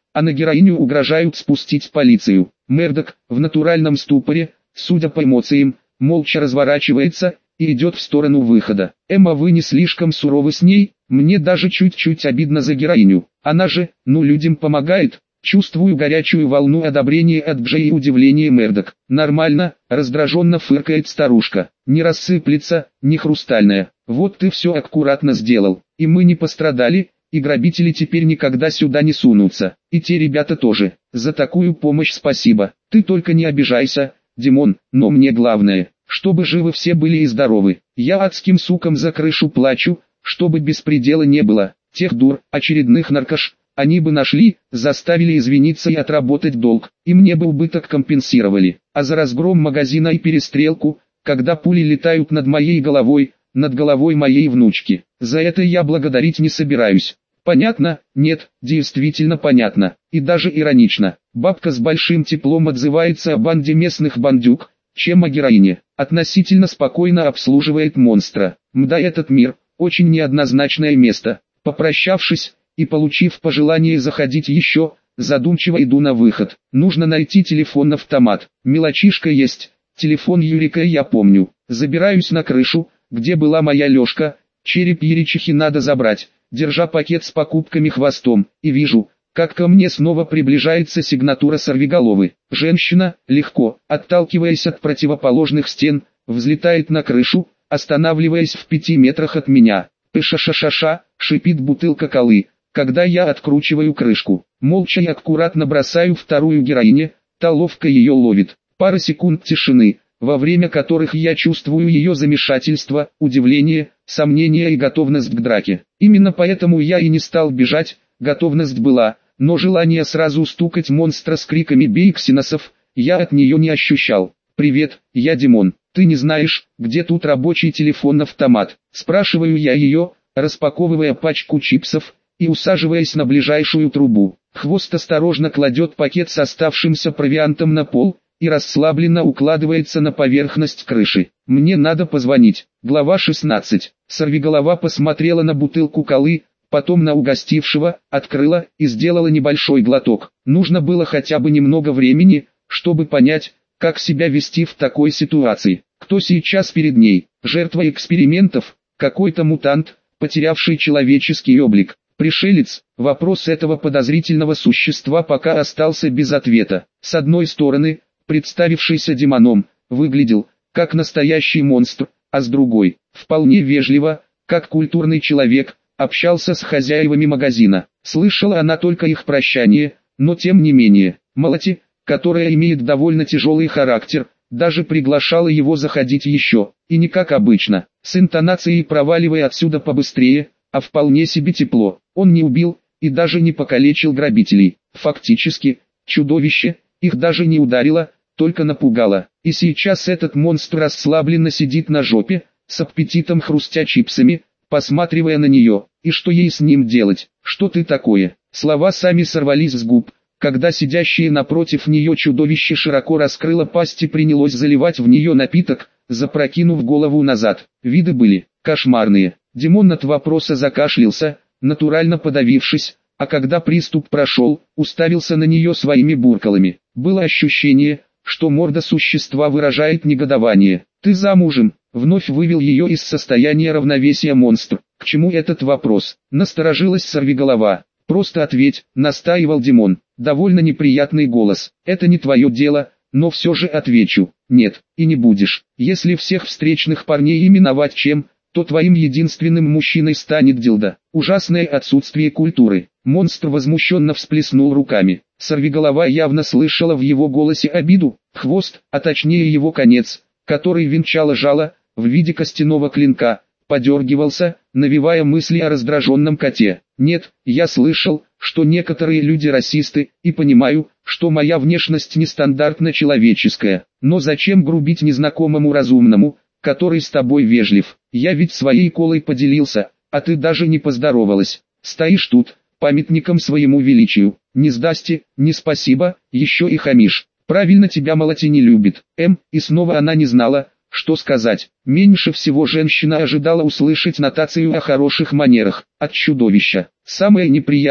а на героиню угрожают спустить полицию. Мердок, в натуральном ступоре, судя по эмоциям, молча разворачивается и идет в сторону выхода. Эмма, вы не слишком суровы с ней? Мне даже чуть-чуть обидно за героиню. Она же, людям помогает. Чувствую горячую волну одобрения от Джей и удивления Мердок. Нормально, раздраженно фыркает старушка. Не рассыплется, не хрустальная. Вот ты все аккуратно сделал. И мы не пострадали, и грабители теперь никогда сюда не сунутся. И те ребята тоже. За такую помощь спасибо. Ты только не обижайся, Димон, но мне главное, чтобы живы все были и здоровы. Я адским сукам за крышу плачу, чтобы беспредела не было. Тех дур, очередных наркош, они бы нашли, заставили извиниться и отработать долг, и мне бы убыток компенсировали. А за разгром магазина и перестрелку, когда пули летают над моей головой, над головой моей внучки, за это я благодарить не собираюсь. Понятно? Нет, действительно понятно, и даже иронично. Бабка с большим теплом отзывается о банде местных бандюк, чем о героине. Относительно спокойно обслуживает монстра. Мда, этот мир, очень неоднозначное место. Попрощавшись и получив пожелание заходить еще, задумчиво иду на выход. Нужно найти телефон-автомат. Мелочишка есть, телефон Юрика я помню. Забираюсь на крышу, где была моя Лешка, череп Еричихи надо забрать, держа пакет с покупками хвостом, и вижу, как ко мне снова приближается сигнатура сорвиголовы. Женщина, легко, отталкиваясь от противоположных стен, взлетает на крышу, останавливаясь в 5 метрах от меня. «Пыша-ша-ша-ша», шипит бутылка колы, когда я откручиваю крышку. Молча и аккуратно бросаю вторую героине, та ловко ее ловит. Пара секунд тишины, во время которых я чувствую ее замешательство, удивление, сомнение и готовность к драке. Именно поэтому я и не стал бежать, готовность была, но желание сразу стукать монстра с криками «Бей, ксеносов!» я от нее не ощущал. «Привет, я Димон, ты не знаешь, где тут рабочий телефон-автомат?» Спрашиваю я ее, распаковывая пачку чипсов и усаживаясь на ближайшую трубу. Хвост осторожно кладет пакет с оставшимся провиантом на пол и расслабленно укладывается на поверхность крыши. «Мне надо позвонить». Глава 16. Сорвиголова посмотрела на бутылку колы, потом на угостившего, открыла и сделала небольшой глоток. Нужно было хотя бы немного времени, чтобы понять, как себя вести в такой ситуации. Кто сейчас перед ней? Жертва экспериментов? Какой-то мутант, потерявший человеческий облик? Пришелец? Вопрос этого подозрительного существа пока остался без ответа. С одной стороны, представившийся демоном, выглядел, как настоящий монстр, а с другой, вполне вежливо, как культурный человек, общался с хозяевами магазина. Слышала она только их прощание, но тем не менее, Молоти, которая имеет довольно тяжелый характер, даже приглашала его заходить еще, и не как обычно, с интонацией «проваливай отсюда побыстрее», а вполне себе тепло. Он не убил и даже не покалечил грабителей. Фактически, чудовище их даже не ударило, только напугало. И сейчас этот монстр расслабленно сидит на жопе, с аппетитом хрустя чипсами, посматривая на нее. И что ей с ним делать? Что ты такое? Слова сами сорвались с губ, когда сидящее напротив нее чудовище широко раскрыло пасть и принялось заливать в нее напиток, запрокинув голову назад. Виды были кошмарные. Димон от вопроса закашлялся, натурально подавившись, а когда приступ прошел, уставился на нее своими буркалами. Было ощущение, что морда существа выражает негодование. «Ты замужем?» — вновь вывел ее из состояния равновесия монстр. «К чему этот вопрос?» — насторожилась сорвиголова. «Просто ответь», — настаивал Димон. Довольно неприятный голос. «Это не твое дело, но все же отвечу. Нет, и не будешь. Если всех встречных парней именовать чем, то твоим единственным мужчиной станет дилда». Ужасное отсутствие культуры. Монстр возмущенно всплеснул руками. Сорвиголова явно слышала в его голосе обиду. Хвост, а точнее его конец, который венчало жало, в виде костяного клинка, подергивался, навевая мысли о раздраженном коте. «Нет, я слышал, что некоторые люди расисты, и понимаю, что моя внешность нестандартно человеческая. Но зачем грубить незнакомому разумному, который с тобой вежлив? Я ведь своей колой поделился, а ты даже не поздоровалась. Стоишь тут, памятником своему величию. Не сдасти, не спасибо, еще и хамишь. Правильно, тебя Молоти не любит». И снова она не знала, что сказать. Меньше всего женщина ожидала услышать нотацию о хороших манерах от чудовища. Самое неприятное,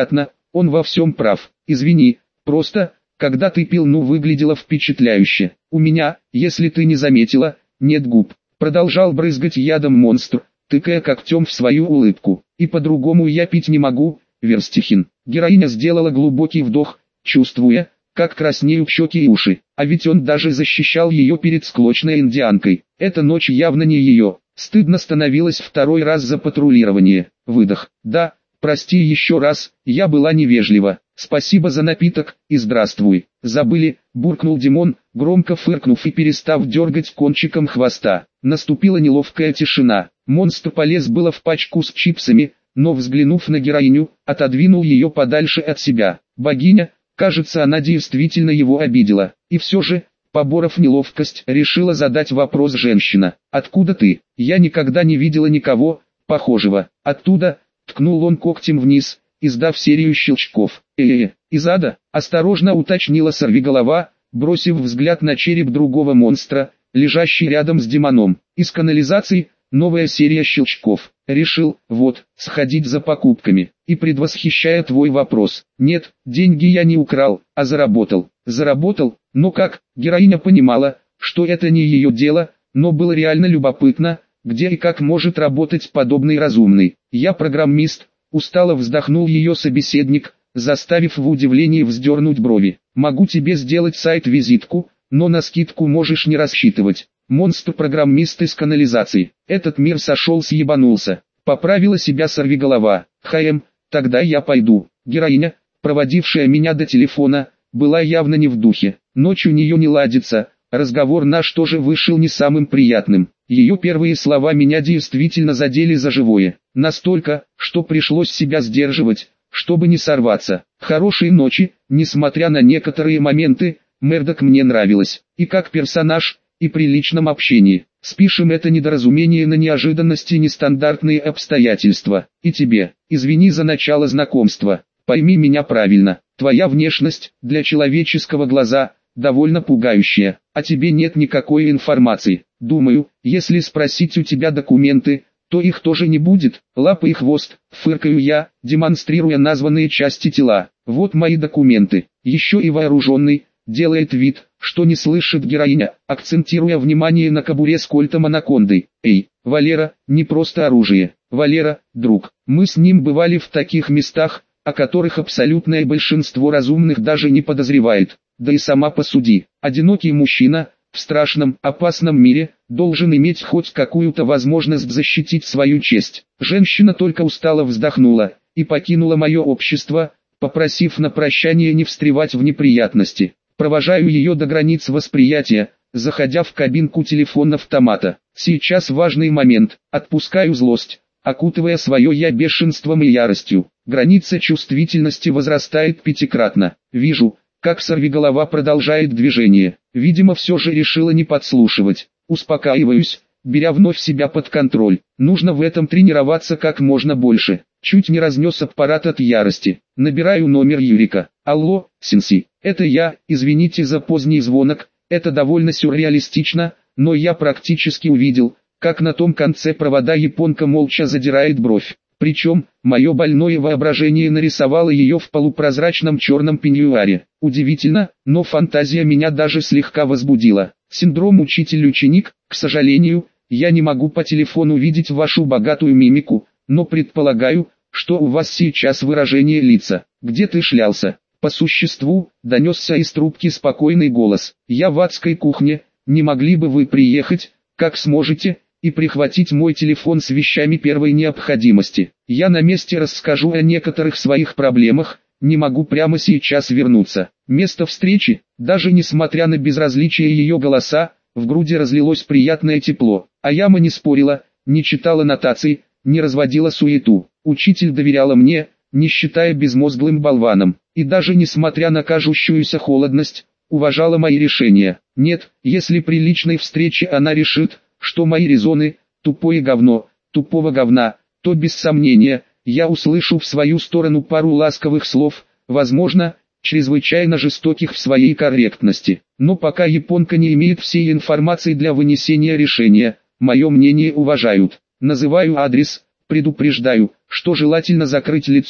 он во всем прав. Извини, просто, когда ты пил, выглядело впечатляюще. У меня, если ты не заметила, нет губ. Продолжал брызгать ядом монстр, тыкая когтем в свою улыбку. И по-другому я пить не могу, Верстихин. Героиня сделала глубокий вдох, чувствуя, как краснеют щеки и уши. А ведь он даже защищал ее перед склочной индианкой. Эта ночь явно не ее. Стыдно становилось второй раз за патрулирование. Выдох. Да, прости еще раз, я была невежлива. Спасибо за напиток и здравствуй. Забыли, буркнул Димон, громко фыркнув и перестав дергать кончиком хвоста. Наступила неловкая тишина. Монстр полез было в пачку с чипсами, но взглянув на героиню, отодвинул ее подальше от себя. Богиня, кажется, она действительно его обидела. И все же, поборов неловкость, решила задать вопрос женщина. «Откуда ты? Я никогда не видела никого похожего». «Оттуда», ткнул он когтем вниз, издав серию щелчков. Из ада?» Осторожно уточнила сорвиголова, бросив взгляд на череп другого монстра, лежащий рядом с Димоном. «Из канализации?» Новая серия щелчков. Решил, сходить за покупками. И предвосхищая твой вопрос. Нет, деньги я не украл, а заработал. Заработал? Но как? Героиня понимала, что это не ее дело, но было реально любопытно, где и как может работать подобный разумный. Я программист, устало вздохнул ее собеседник, заставив в удивлении вздернуть брови. Могу тебе сделать сайт-визитку, но на скидку можешь не рассчитывать. Монстр-программист из канализации. Этот мир ебанулся. Поправила себя сорвиголова. Тогда я пойду. Героиня, проводившая меня до телефона, была явно не в духе. Ночь у нее не ладится, разговор наш тоже вышел не самым приятным. Ее первые слова меня действительно задели за живое. Настолько, что пришлось себя сдерживать, чтобы не сорваться. Хорошей ночи, несмотря на некоторые моменты, Мердок мне нравилась. И как персонаж, и при личном общении. Спишем это недоразумение на неожиданности и нестандартные обстоятельства. И тебе, извини за начало знакомства, пойми меня правильно, твоя внешность, для человеческого глаза, довольно пугающая, а тебе нет никакой информации. Думаю, если спросить у тебя документы, то их тоже не будет. Лапы и хвост, фыркаю я, демонстрируя названные части тела. Вот мои документы, еще и вооруженный. Делает вид, что не слышит героиня, акцентируя внимание на кобуре с кольтом анакондой. Эй, Валера, не просто оружие. Валера, друг. Мы с ним бывали в таких местах, о которых абсолютное большинство разумных даже не подозревает. Да и сама посуди. Одинокий мужчина, в страшном, опасном мире, должен иметь хоть какую-то возможность защитить свою честь. Женщина только устало вздохнула и покинула мое общество, попросив на прощание не встревать в неприятности. Провожаю ее до границ восприятия, заходя в кабинку телефон-автомата. Сейчас важный момент, отпускаю злость, окутывая свое «я» бешенством и яростью. Граница чувствительности возрастает пятикратно. Вижу, как сорвиголова продолжает движение. Видимо, все же решила не подслушивать. Успокаиваюсь, беря вновь себя под контроль. Нужно в этом тренироваться как можно больше. Чуть не разнес аппарат от ярости. Набираю номер Юрика. Алло, Сенси, это я, извините за поздний звонок, это довольно сюрреалистично, но я практически увидел, как на том конце провода японка молча задирает бровь. Причем, мое больное воображение нарисовало ее в полупрозрачном черном пеньюаре. Удивительно, но фантазия меня даже слегка возбудила. Синдром учитель-ученик, к сожалению, я не могу по телефону видеть вашу богатую мимику, но предполагаю, что у вас сейчас выражение лица. Где ты шлялся? По существу, донесся из трубки спокойный голос. Я в адской кухне, не могли бы вы приехать, как сможете, и прихватить мой телефон с вещами первой необходимости. Я на месте расскажу о некоторых своих проблемах, не могу прямо сейчас вернуться. Место встречи, даже несмотря на безразличие ее голоса, в груди разлилось приятное тепло. А яма не спорила, не читала нотаций, не разводила суету. Учитель доверяла мне, не считая безмозглым болваном, и даже несмотря на кажущуюся холодность, уважала мои решения. Нет, если при личной встрече она решит, что мои резоны – тупое говно, тупого говна, то без сомнения, я услышу в свою сторону пару ласковых слов, возможно, чрезвычайно жестоких в своей корректности. Но пока японка не имеет всей информации для вынесения решения, мое мнение уважают. Называю адрес, предупреждаю, что желательно закрыть лицо,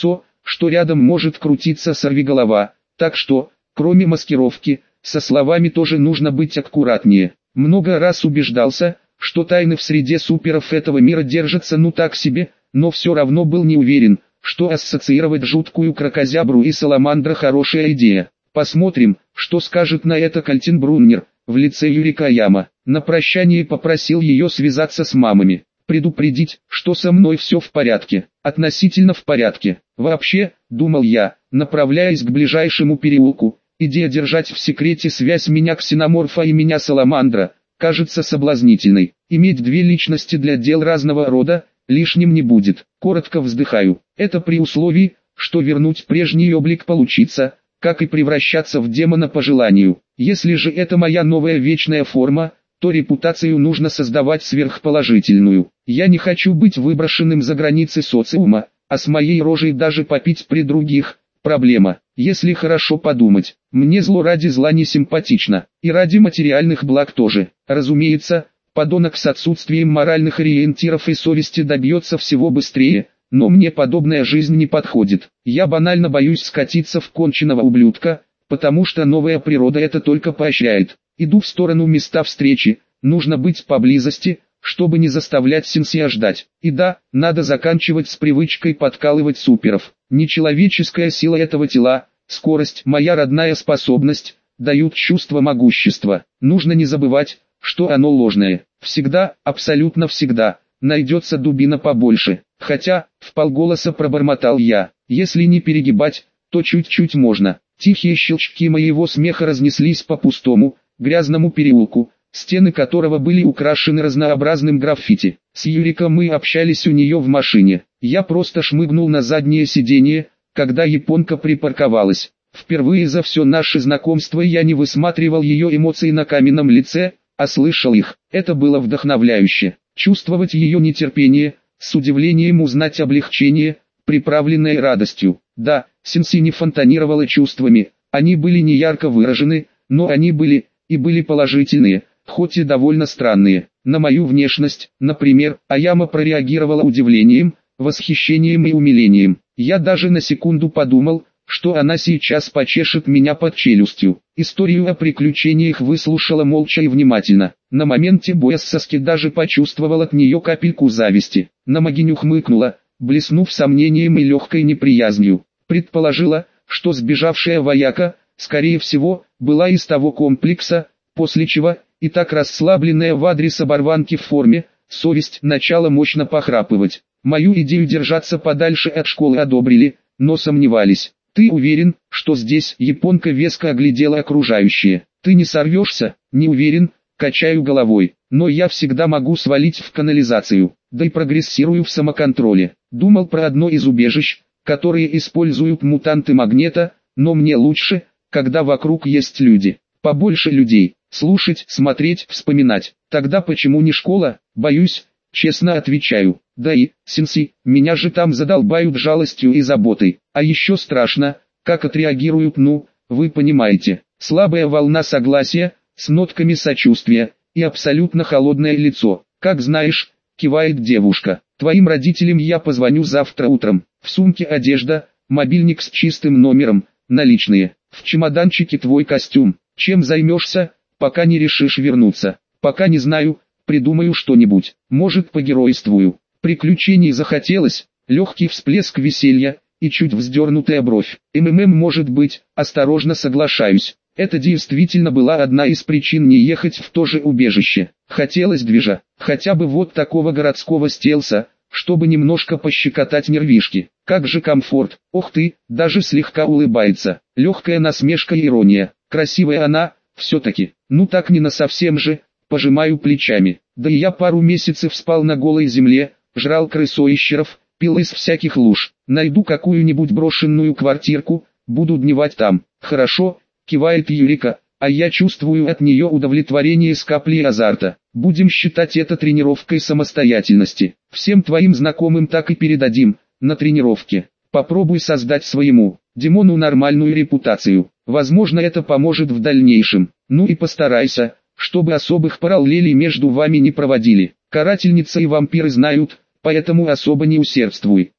что рядом может крутиться сорвиголова, так что, кроме маскировки, со словами тоже нужно быть аккуратнее. Много раз убеждался, что тайны в среде суперов этого мира держатся ну так себе, но все равно был не уверен, что ассоциировать жуткую кракозябру и саламандра хорошая идея. Посмотрим, что скажет на это Кальтенбруннер, в лице Юрика Аяма. На прощание попросил ее связаться с мамами, предупредить, что со мной все в порядке, относительно в порядке. Вообще, думал я, направляясь к ближайшему переулку, идея держать в секрете связь меня ксеноморфа и меня саламандра, кажется соблазнительной. Иметь две личности для дел разного рода, лишним не будет. Коротко вздыхаю. Это при условии, что вернуть прежний облик получится, как и превращаться в демона по желанию. Если же это моя новая вечная форма, то репутацию нужно создавать сверхположительную. Я не хочу быть выброшенным за границы социума, а с моей рожей даже попить при других – проблема. Если хорошо подумать, мне зло ради зла не симпатично, и ради материальных благ тоже. Разумеется, подонок с отсутствием моральных ориентиров и совести добьется всего быстрее, но мне подобная жизнь не подходит. Я банально боюсь скатиться в конченого ублюдка, потому что новая природа это только поощряет. Иду в сторону места встречи, нужно быть поблизости, чтобы не заставлять Синсия ждать. И да, надо заканчивать с привычкой подкалывать суперов. Нечеловеческая сила этого тела, скорость, моя родная способность, дают чувство могущества. Нужно не забывать, что оно ложное. Всегда, абсолютно всегда, найдется дубина побольше. Хотя, вполголоса пробормотал я, если не перегибать, то чуть-чуть можно. Тихие щелчки моего смеха разнеслись по пустому, грязному переулку, стены которого были украшены разнообразным граффити. С Юриком мы общались у нее в машине. Я просто шмыгнул на заднее сиденье, когда японка припарковалась. Впервые за все наше знакомство я не высматривал ее эмоций на каменном лице, а слышал их. Это было вдохновляюще. Чувствовать ее нетерпение, с удивлением узнать облегчение, приправленное радостью. Да, Синси не фонтанировала чувствами, они были не ярко выражены, но они были, и были положительные, хоть и довольно странные. На мою внешность, например, Аяма прореагировала удивлением, восхищением и умилением. Я даже на секунду подумал, что она сейчас почешет меня под челюстью. Историю о приключениях выслушала молча и внимательно. На моменте боя с Саски даже почувствовал от нее капельку зависти. Намагинь ухмыкнула, блеснув сомнением и легкой неприязнью. Предположила, что сбежавшая вояка, скорее всего, была из того комплекса, после чего, и так расслабленная в адрес оборванки в форме, совесть начала мощно похрапывать. Мою идею держаться подальше от школы одобрили, но сомневались. «Ты уверен, что здесь?» Японка веско оглядела окружающее. «Ты не сорвешься?» «Не уверен», качаю головой. «Но я всегда могу свалить в канализацию, да и прогрессирую в самоконтроле. Думал про одно из убежищ, которые используют мутанты магнета, но мне лучше, когда вокруг есть люди. Побольше людей. Слушать, смотреть, вспоминать. Тогда почему не школа? Боюсь, честно отвечаю. Да и, Синси, меня же там задолбают жалостью и заботой. А еще страшно, как отреагируют, ну, вы понимаете. Слабая волна согласия, с нотками сочувствия, и абсолютно холодное лицо. Как знаешь, кивает девушка. Твоим родителям я позвоню завтра утром. В сумке одежда, мобильник с чистым номером, наличные. В чемоданчике твой костюм. Чем займешься, пока не решишь вернуться? Пока не знаю, придумаю что-нибудь. Может, погеройствую. Приключений захотелось, легкий всплеск веселья и чуть вздернутая бровь. Может быть, осторожно соглашаюсь. Это действительно была одна из причин не ехать в то же убежище. Хотелось движа, хотя бы вот такого городского стелса, чтобы немножко пощекотать нервишки. Как же комфорт, ох ты, даже слегка улыбается. Легкая насмешка и ирония. Красивая она, все-таки. Ну так не на совсем же, пожимаю плечами. Да и я пару месяцев спал на голой земле, жрал крысоищеров, пил из всяких луж. Найду какую-нибудь брошенную квартирку, буду дневать там. Хорошо, кивает Юрика, а я чувствую от нее удовлетворение с каплей азарта. Будем считать это тренировкой самостоятельности. Всем твоим знакомым так и передадим, на тренировке. Попробуй создать своему Димону нормальную репутацию. Возможно, это поможет в дальнейшем. Ну и постарайся, чтобы особых параллелей между вами не проводили. Карательница и вампиры знают, поэтому особо не усердствуй.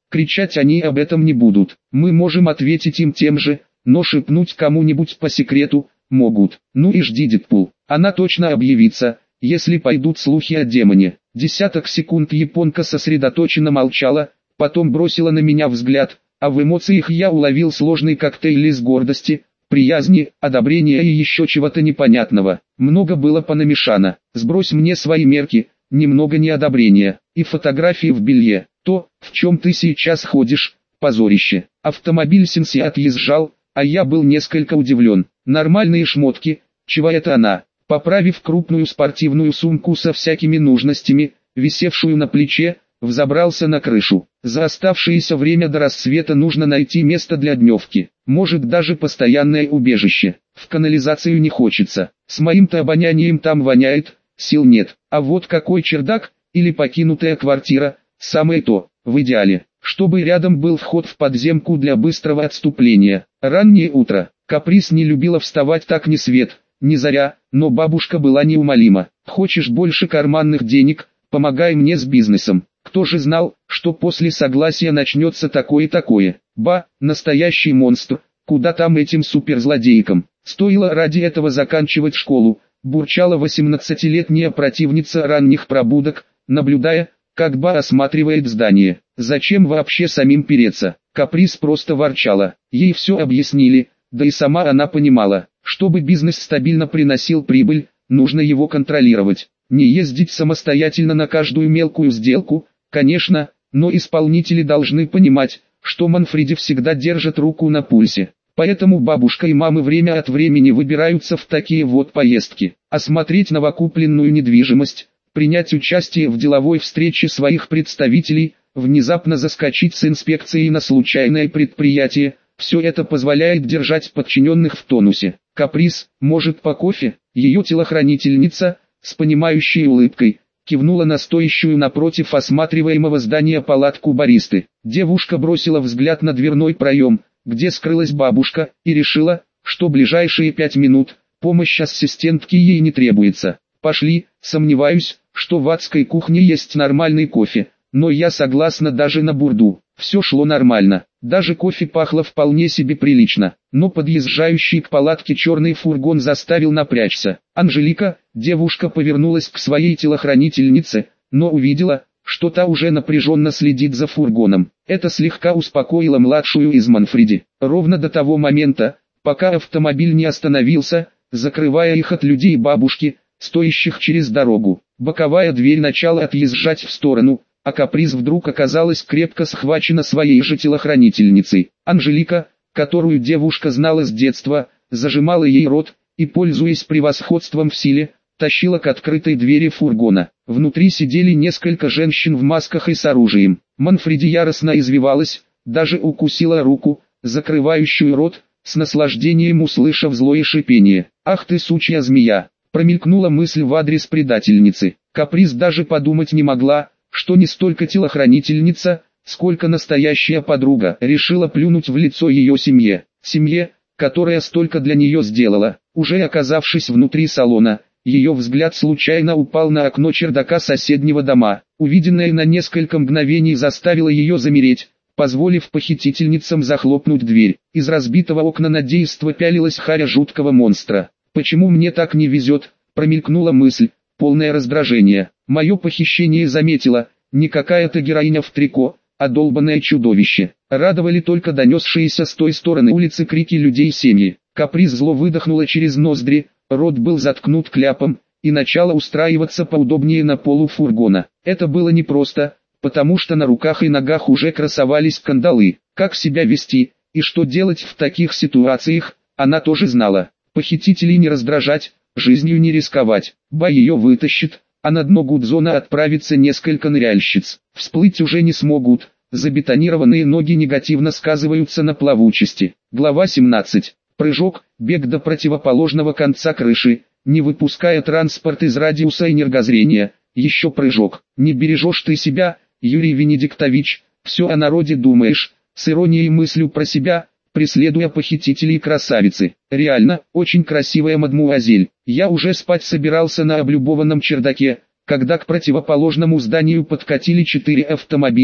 Кричать они об этом не будут. Мы можем ответить им тем же, но шепнуть кому-нибудь по секрету могут. Ну и жди, Дэдпул. Она точно объявится, если пойдут слухи о демоне. Десяток секунд японка сосредоточенно молчала, потом бросила на меня взгляд, а в эмоциях я уловил сложный коктейль из гордости, приязни, одобрения и еще чего-то непонятного. Много было понамешано. Сбрось мне свои мерки, немного неодобрения. И фотографии в белье. То, в чем ты сейчас ходишь, позорище. Автомобиль Синси отъезжал, а я был несколько удивлен. Нормальные шмотки, чего это она? Поправив крупную спортивную сумку со всякими нужностями, висевшую на плече, взобрался на крышу. За оставшееся время до рассвета нужно найти место для дневки. Может даже постоянное убежище. В канализацию не хочется. С моим-то обонянием там воняет, сил нет. А вот какой чердак, или покинутая квартира, самое то, в идеале. Чтобы рядом был вход в подземку для быстрого отступления. Раннее утро. Каприз не любила вставать так ни свет, ни заря, но бабушка была неумолима. Хочешь больше карманных денег, помогай мне с бизнесом. Кто же знал, что после согласия начнется такое и такое. Ба, настоящий монстр, куда там этим суперзлодейкам. Стоило ради этого заканчивать школу, бурчала 18-летняя противница ранних пробудок, наблюдая, как Ба осматривает здание. Зачем вообще самим переться? Каприз просто ворчала. Ей все объяснили, да и сама она понимала, чтобы бизнес стабильно приносил прибыль, нужно его контролировать. Не ездить самостоятельно на каждую мелкую сделку, конечно, но исполнители должны понимать, что Манфреди всегда держит руку на пульсе. Поэтому бабушка и мамы время от времени выбираются в такие вот поездки, осмотреть новокупленную недвижимость, принять участие в деловой встрече своих представителей, внезапно заскочить с инспекцией на случайное предприятие. Все это позволяет держать подчиненных в тонусе. Каприз, может по кофе? Ее телохранительница, с понимающей улыбкой, кивнула на стоящую напротив осматриваемого здания палатку баристы. Девушка бросила взгляд на дверной проем, где скрылась бабушка, и решила, что ближайшие 5 минут, помощь ассистентки ей не требуется. Пошли, сомневаюсь, что в адской кухне есть нормальный кофе, но я согласна даже на бурду. Все шло нормально, даже кофе пахло вполне себе прилично, но подъезжающий к палатке черный фургон заставил напрячься. Анжелика, девушка повернулась к своей телохранительнице, но увидела, что та уже напряженно следит за фургоном. Это слегка успокоило младшую из Манфреди. Ровно до того момента, пока автомобиль не остановился, закрывая их от людей бабушки, стоящих через дорогу. Боковая дверь начала отъезжать в сторону, а Каприз вдруг оказалась крепко схвачена своей же телохранительницей. Анжелика, которую девушка знала с детства, зажимала ей рот, и, пользуясь превосходством в силе, тащила к открытой двери фургона. Внутри сидели несколько женщин в масках и с оружием. Манфреди яростно извивалась, даже укусила руку, закрывающую рот, с наслаждением услышав злое шипение. «Ах ты сучья змея!» Промелькнула мысль в адрес предательницы. Каприз даже подумать не могла, что не столько телохранительница, сколько настоящая подруга решила плюнуть в лицо ее семье. Семье, которая столько для нее сделала. Уже оказавшись внутри салона, ее взгляд случайно упал на окно чердака соседнего дома. Увиденное на несколько мгновений заставило ее замереть, позволив похитительницам захлопнуть дверь. Из разбитого окна на действо пялилась харя жуткого монстра. «Почему мне так не везет?» – промелькнула мысль, полное раздражение. Мое похищение заметила, не какая-то героиня в трико, а долбанное чудовище. Радовали только донесшиеся с той стороны улицы крики людей семьи. Каприз зло выдохнула через ноздри, рот был заткнут кляпом, и начала устраиваться поудобнее на полу фургона. Это было непросто, потому что на руках и ногах уже красовались кандалы. Как себя вести, и что делать в таких ситуациях, она тоже знала. Похитителей не раздражать, жизнью не рисковать. Ба ее вытащит, а на дно Гудзона отправится несколько ныряльщиц. Всплыть уже не смогут, забетонированные ноги негативно сказываются на плавучести. Глава 17. Прыжок, бег до противоположного конца крыши, не выпуская транспорт из радиуса энергозрения. Еще прыжок. Не бережешь ты себя, Юрий Венедиктович, все о народе думаешь, с иронией мыслю про себя, преследуя похитителей красавицы. Реально, очень красивая мадмуазель. Я уже спать собирался на облюбованном чердаке, когда к противоположному зданию подкатили 4 автомобиля,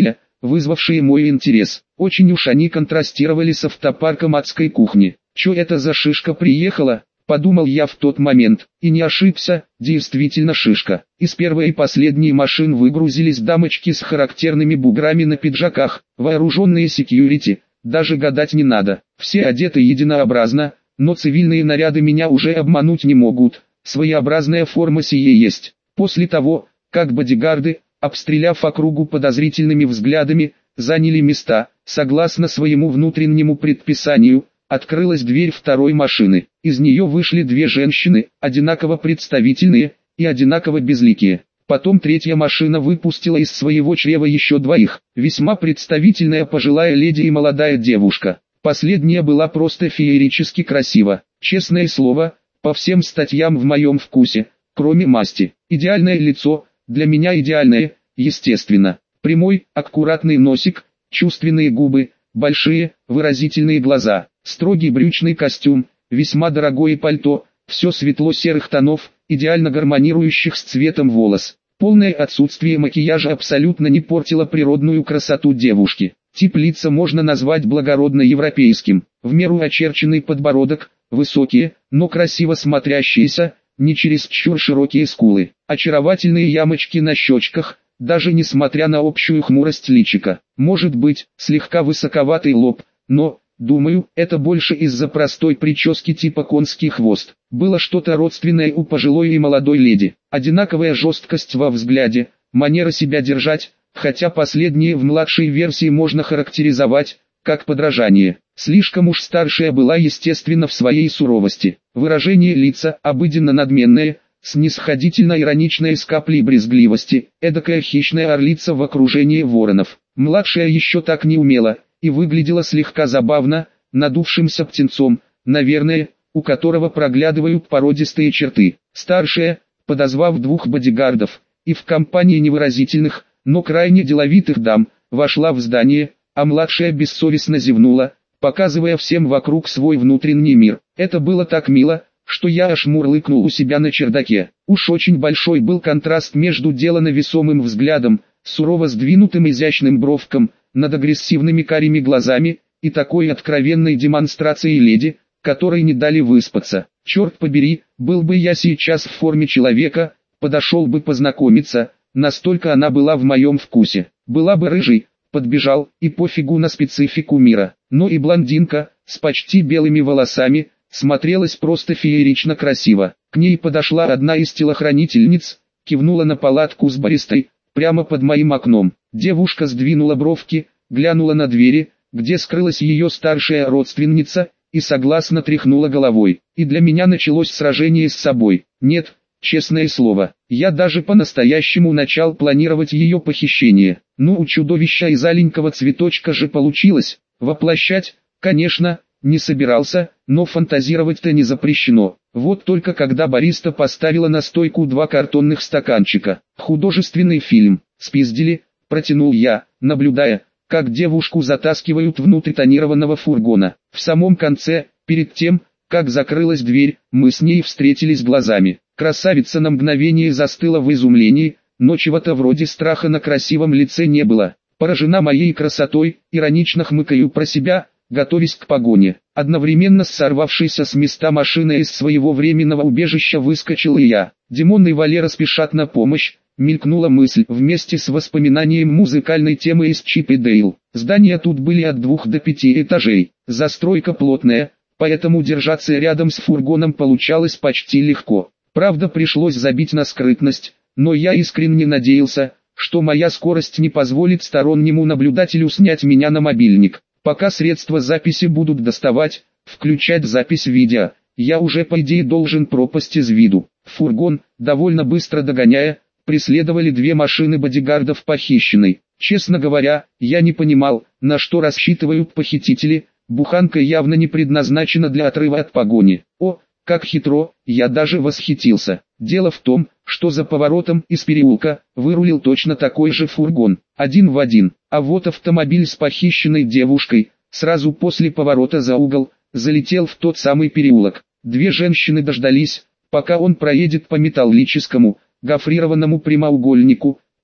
вызвавшие мой интерес. Очень уж они контрастировали с автопарком адской кухни. Чё это за шишка приехала? Подумал я в тот момент, и не ошибся, действительно шишка. Из первой и последней машин выгрузились дамочки с характерными буграми на пиджаках, вооруженные секьюрити, даже гадать не надо. Все одеты единообразно, но цивильные наряды меня уже обмануть не могут, своеобразная форма сие есть. После того, как бодигарды, обстреляв округу подозрительными взглядами, заняли места, согласно своему внутреннему предписанию, открылась дверь второй машины. Из нее вышли две женщины, одинаково представительные и одинаково безликие. Потом третья машина выпустила из своего чрева еще двоих, весьма представительная пожилая леди и молодая девушка. Последняя была просто феерически красива. Честное слово, по всем статьям в моем вкусе, кроме масти. Идеальное лицо, для меня идеальное, естественно. Прямой, аккуратный носик, чувственные губы, большие, выразительные глаза, строгий брючный костюм, весьма дорогое пальто, все светло-серых тонов, идеально гармонирующих с цветом волос. Полное отсутствие макияжа абсолютно не портило природную красоту девушки. Тип лица можно назвать благородно-европейским, в меру очерченный подбородок, высокие, но красиво смотрящиеся, не чересчур широкие скулы, очаровательные ямочки на щечках, даже несмотря на общую хмурость личика. Может быть, слегка высоковатый лоб, но, думаю, это больше из-за простой прически типа конский хвост. Было что-то родственное у пожилой и молодой леди. Одинаковая жесткость во взгляде, манера себя держать, хотя последние в младшей версии можно характеризовать как подражание. Слишком уж старшая была естественно в своей суровости. Выражение лица обыденно надменное, снисходительно-ироничное с каплей брезгливости, эдакая хищная орлица в окружении воронов. Младшая еще так не умела, и выглядела слегка забавно, надувшимся птенцом, наверное, у которого проглядывают породистые черты. Старшая, подозвав двух бодигардов, и в компании невыразительных, но крайне деловитых дам, вошла в здание, а младшая бессовестно зевнула, показывая всем вокруг свой внутренний мир. Это было так мило, что я аж мурлыкнул у себя на чердаке. Уж очень большой был контраст между делано весомым взглядом, сурово сдвинутым изящным бровком, над агрессивными карими глазами, и такой откровенной демонстрацией леди, которой не дали выспаться. Черт побери, был бы я сейчас в форме человека, подошел бы познакомиться, настолько она была в моем вкусе. Была бы рыжей, подбежал, и пофигу на специфику мира. Но и блондинка, с почти белыми волосами, смотрелась просто феерично красиво. К ней подошла одна из телохранительниц, кивнула на палатку с баристой, прямо под моим окном. Девушка сдвинула бровки, глянула на двери, где скрылась ее старшая родственница, и согласно тряхнула головой. И для меня началось сражение с собой. Нет, честное слово, я даже по-настоящему начал планировать ее похищение. Ну, у чудовища из аленького цветочка же получилось. Воплощать, конечно, не собирался, но фантазировать-то не запрещено. Вот только когда бариста поставила на стойку два картонных стаканчика. Художественный фильм. Спиздили, протянул я, наблюдая, как девушку затаскивают внутрь тонированного фургона. В самом конце, перед тем, как закрылась дверь, мы с ней встретились глазами. Красавица на мгновение застыла в изумлении, но чего-то вроде страха на красивом лице не было. Поражена моей красотой, иронично хмыкаю про себя, готовясь к погоне. Одновременно с сорвавшейся с места машины из своего временного убежища выскочил и я. Димон и Валера спешат на помощь, мелькнула мысль вместе с воспоминанием музыкальной темы из Чип и Дейл. Здания тут были от 2 до 5 этажей, застройка плотная, поэтому держаться рядом с фургоном получалось почти легко. Правда, пришлось забить на скрытность, но я искренне надеялся, что моя скорость не позволит стороннему наблюдателю снять меня на мобильник. Пока средства записи будут доставать, включать запись видео, я уже по идее должен пропасть из виду. Фургон, довольно быстро догоняя, преследовали две машины бодигардов похищенной. Честно говоря, я не понимал, на что рассчитывают похитители, буханка явно не предназначена для отрыва от погони. О, как хитро, я даже восхитился. Дело в том, что за поворотом из переулка вырулил точно такой же фургон, один в один. А вот автомобиль с похищенной девушкой, сразу после поворота за угол, залетел в тот самый переулок. Две женщины дождались, пока он проедет по металлическому, гофрированному прямоугольнику,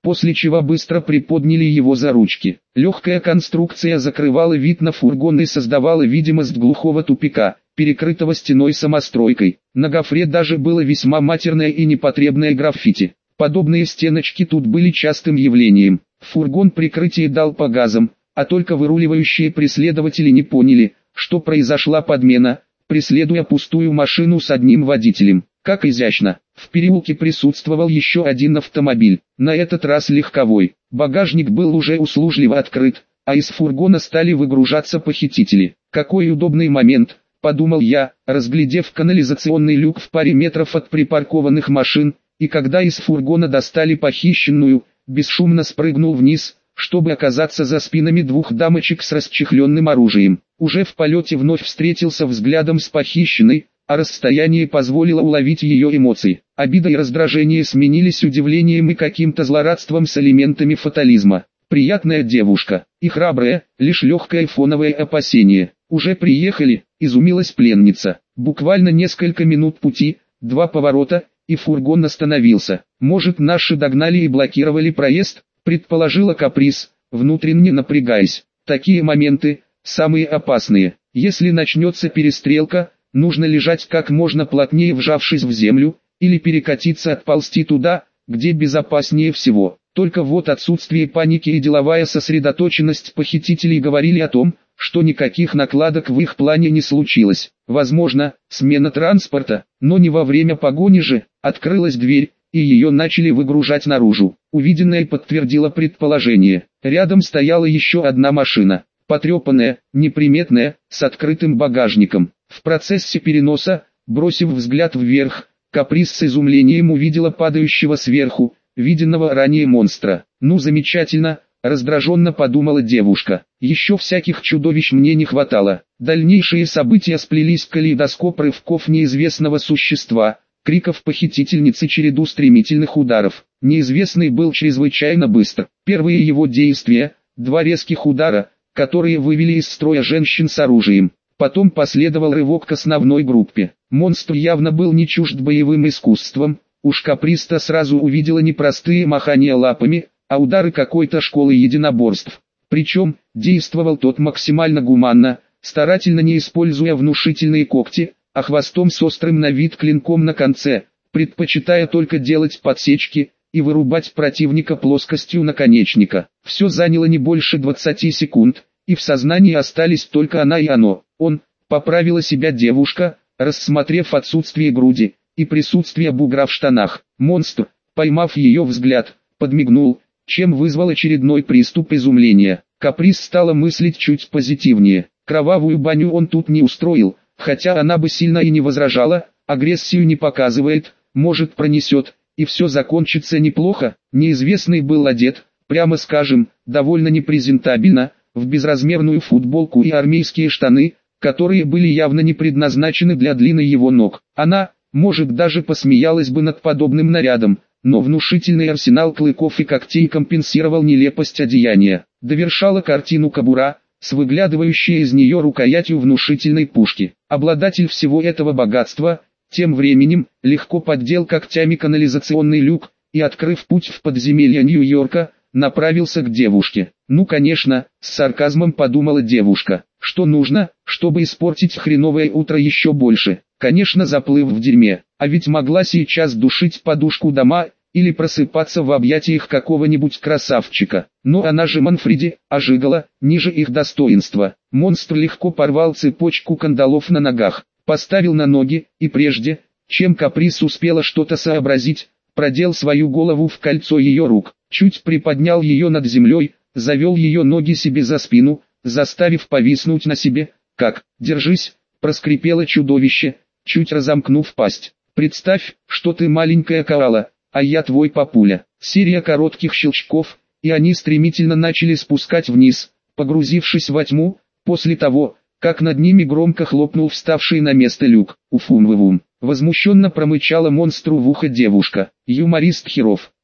после чего быстро приподняли его за ручки. Легкая конструкция закрывала вид на фургон и создавала видимость глухого тупика, перекрытого стеной самостройкой. На гофре даже было весьма матерное и непотребное граффити. Подобные стеночки тут были частым явлением. Фургон прикрытие дал по газам, а только выруливающие преследователи не поняли, что произошла подмена, преследуя пустую машину с одним водителем. Как изящно! В переулке присутствовал еще один автомобиль, на этот раз легковой. Багажник был уже услужливо открыт, а из фургона стали выгружаться похитители. Какой удобный момент, подумал я, разглядев канализационный люк в паре метров от припаркованных машин, и когда из фургона достали похищенную, бесшумно спрыгнул вниз, чтобы оказаться за спинами двух дамочек с расчехленным оружием. Уже в полете вновь встретился взглядом с похищенной, а расстояние позволило уловить ее эмоции. Обида и раздражение сменились удивлением и каким-то злорадством с элементами фатализма. Приятная девушка, и храбрая, лишь легкое фоновое опасение. «Уже приехали», — изумилась пленница. Буквально несколько минут пути, 2 поворота, и фургон остановился. «Может, наши догнали и блокировали проезд?» — предположила Каприз, внутренне напрягаясь. Такие моменты — самые опасные. Если начнется перестрелка, нужно лежать как можно плотнее, вжавшись в землю, или перекатиться, отползти туда, где безопаснее всего. Только вот отсутствие паники и деловая сосредоточенность похитителей говорили о том, что никаких накладок в их плане не случилось. Возможно, смена транспорта, но не во время погони же. Открылась дверь, и ее начали выгружать наружу. Увиденное подтвердило предположение. Рядом стояла еще одна машина, потрепанная, неприметная, с открытым багажником. В процессе переноса, бросив взгляд вверх, Каприз с изумлением увидела падающего сверху, виденного ранее монстра. «Ну замечательно», — раздраженно подумала девушка. «Еще всяких чудовищ мне не хватало». Дальнейшие события сплелись в калейдоскоп рывков неизвестного существа, криков похитительницы, череду стремительных ударов. Неизвестный был чрезвычайно быстр. Первые его действия — 2 резких удара, которые вывели из строя женщин с оружием. Потом последовал рывок к основной группе. Монстр явно был не чужд боевым искусством. Уж Каприста сразу увидела не простые махания лапами, а удары какой-то школы единоборств. Причем, действовал тот максимально гуманно, старательно не используя внушительные когти, а хвостом с острым на вид клинком на конце, предпочитая только делать подсечки и вырубать противника плоскостью наконечника. Все заняло не больше 20 секунд, и в сознании остались только она и оно. Поправила себя девушка, рассмотрев отсутствие груди и присутствие бугра в штанах. Монстр, поймав ее взгляд, подмигнул, чем вызвал очередной приступ изумления. Каприз стала мыслить чуть позитивнее. Кровавую баню он тут не устроил, хотя она бы сильно и не возражала, агрессию не показывает, может пронесет, и все закончится неплохо. Неизвестный был одет, прямо скажем, довольно непрезентабельно, в безразмерную футболку и армейские штаны, которые были явно не предназначены для длины его ног. Она, может, даже посмеялась бы над подобным нарядом, но внушительный арсенал клыков и когтей компенсировал нелепость одеяния. Довершала картину кобура, с выглядывающей из нее рукоятью внушительной пушки. Обладатель всего этого богатства, тем временем, легко поддел когтями канализационный люк, и, открыв путь в подземелье Нью-Йорка, направился к девушке. «Ну конечно», — с сарказмом подумала девушка, — «что нужно, чтобы испортить хреновое утро еще больше? Конечно, заплыв в дерьме, а ведь могла сейчас душить подушку дома, или просыпаться в объятиях какого-нибудь красавчика. Но она же Манфреди, ожигала, ниже их достоинства». Монстр легко порвал цепочку кандалов на ногах, поставил на ноги, и прежде, чем Каприз успела что-то сообразить, продел свою голову в кольцо ее рук, чуть приподнял ее над землей, завел ее ноги себе за спину, заставив повиснуть на себе. «Как, держись», — проскрипело чудовище, чуть разомкнув пасть. «Представь, что ты маленькая коала, а я твой папуля». Серия коротких щелчков, и они стремительно начали спускать вниз, погрузившись во тьму, после того, как над ними громко хлопнул вставший на место люк. «Уфум-вывум», — возмущенно промычала монстру в ухо девушка. «Юморист херов».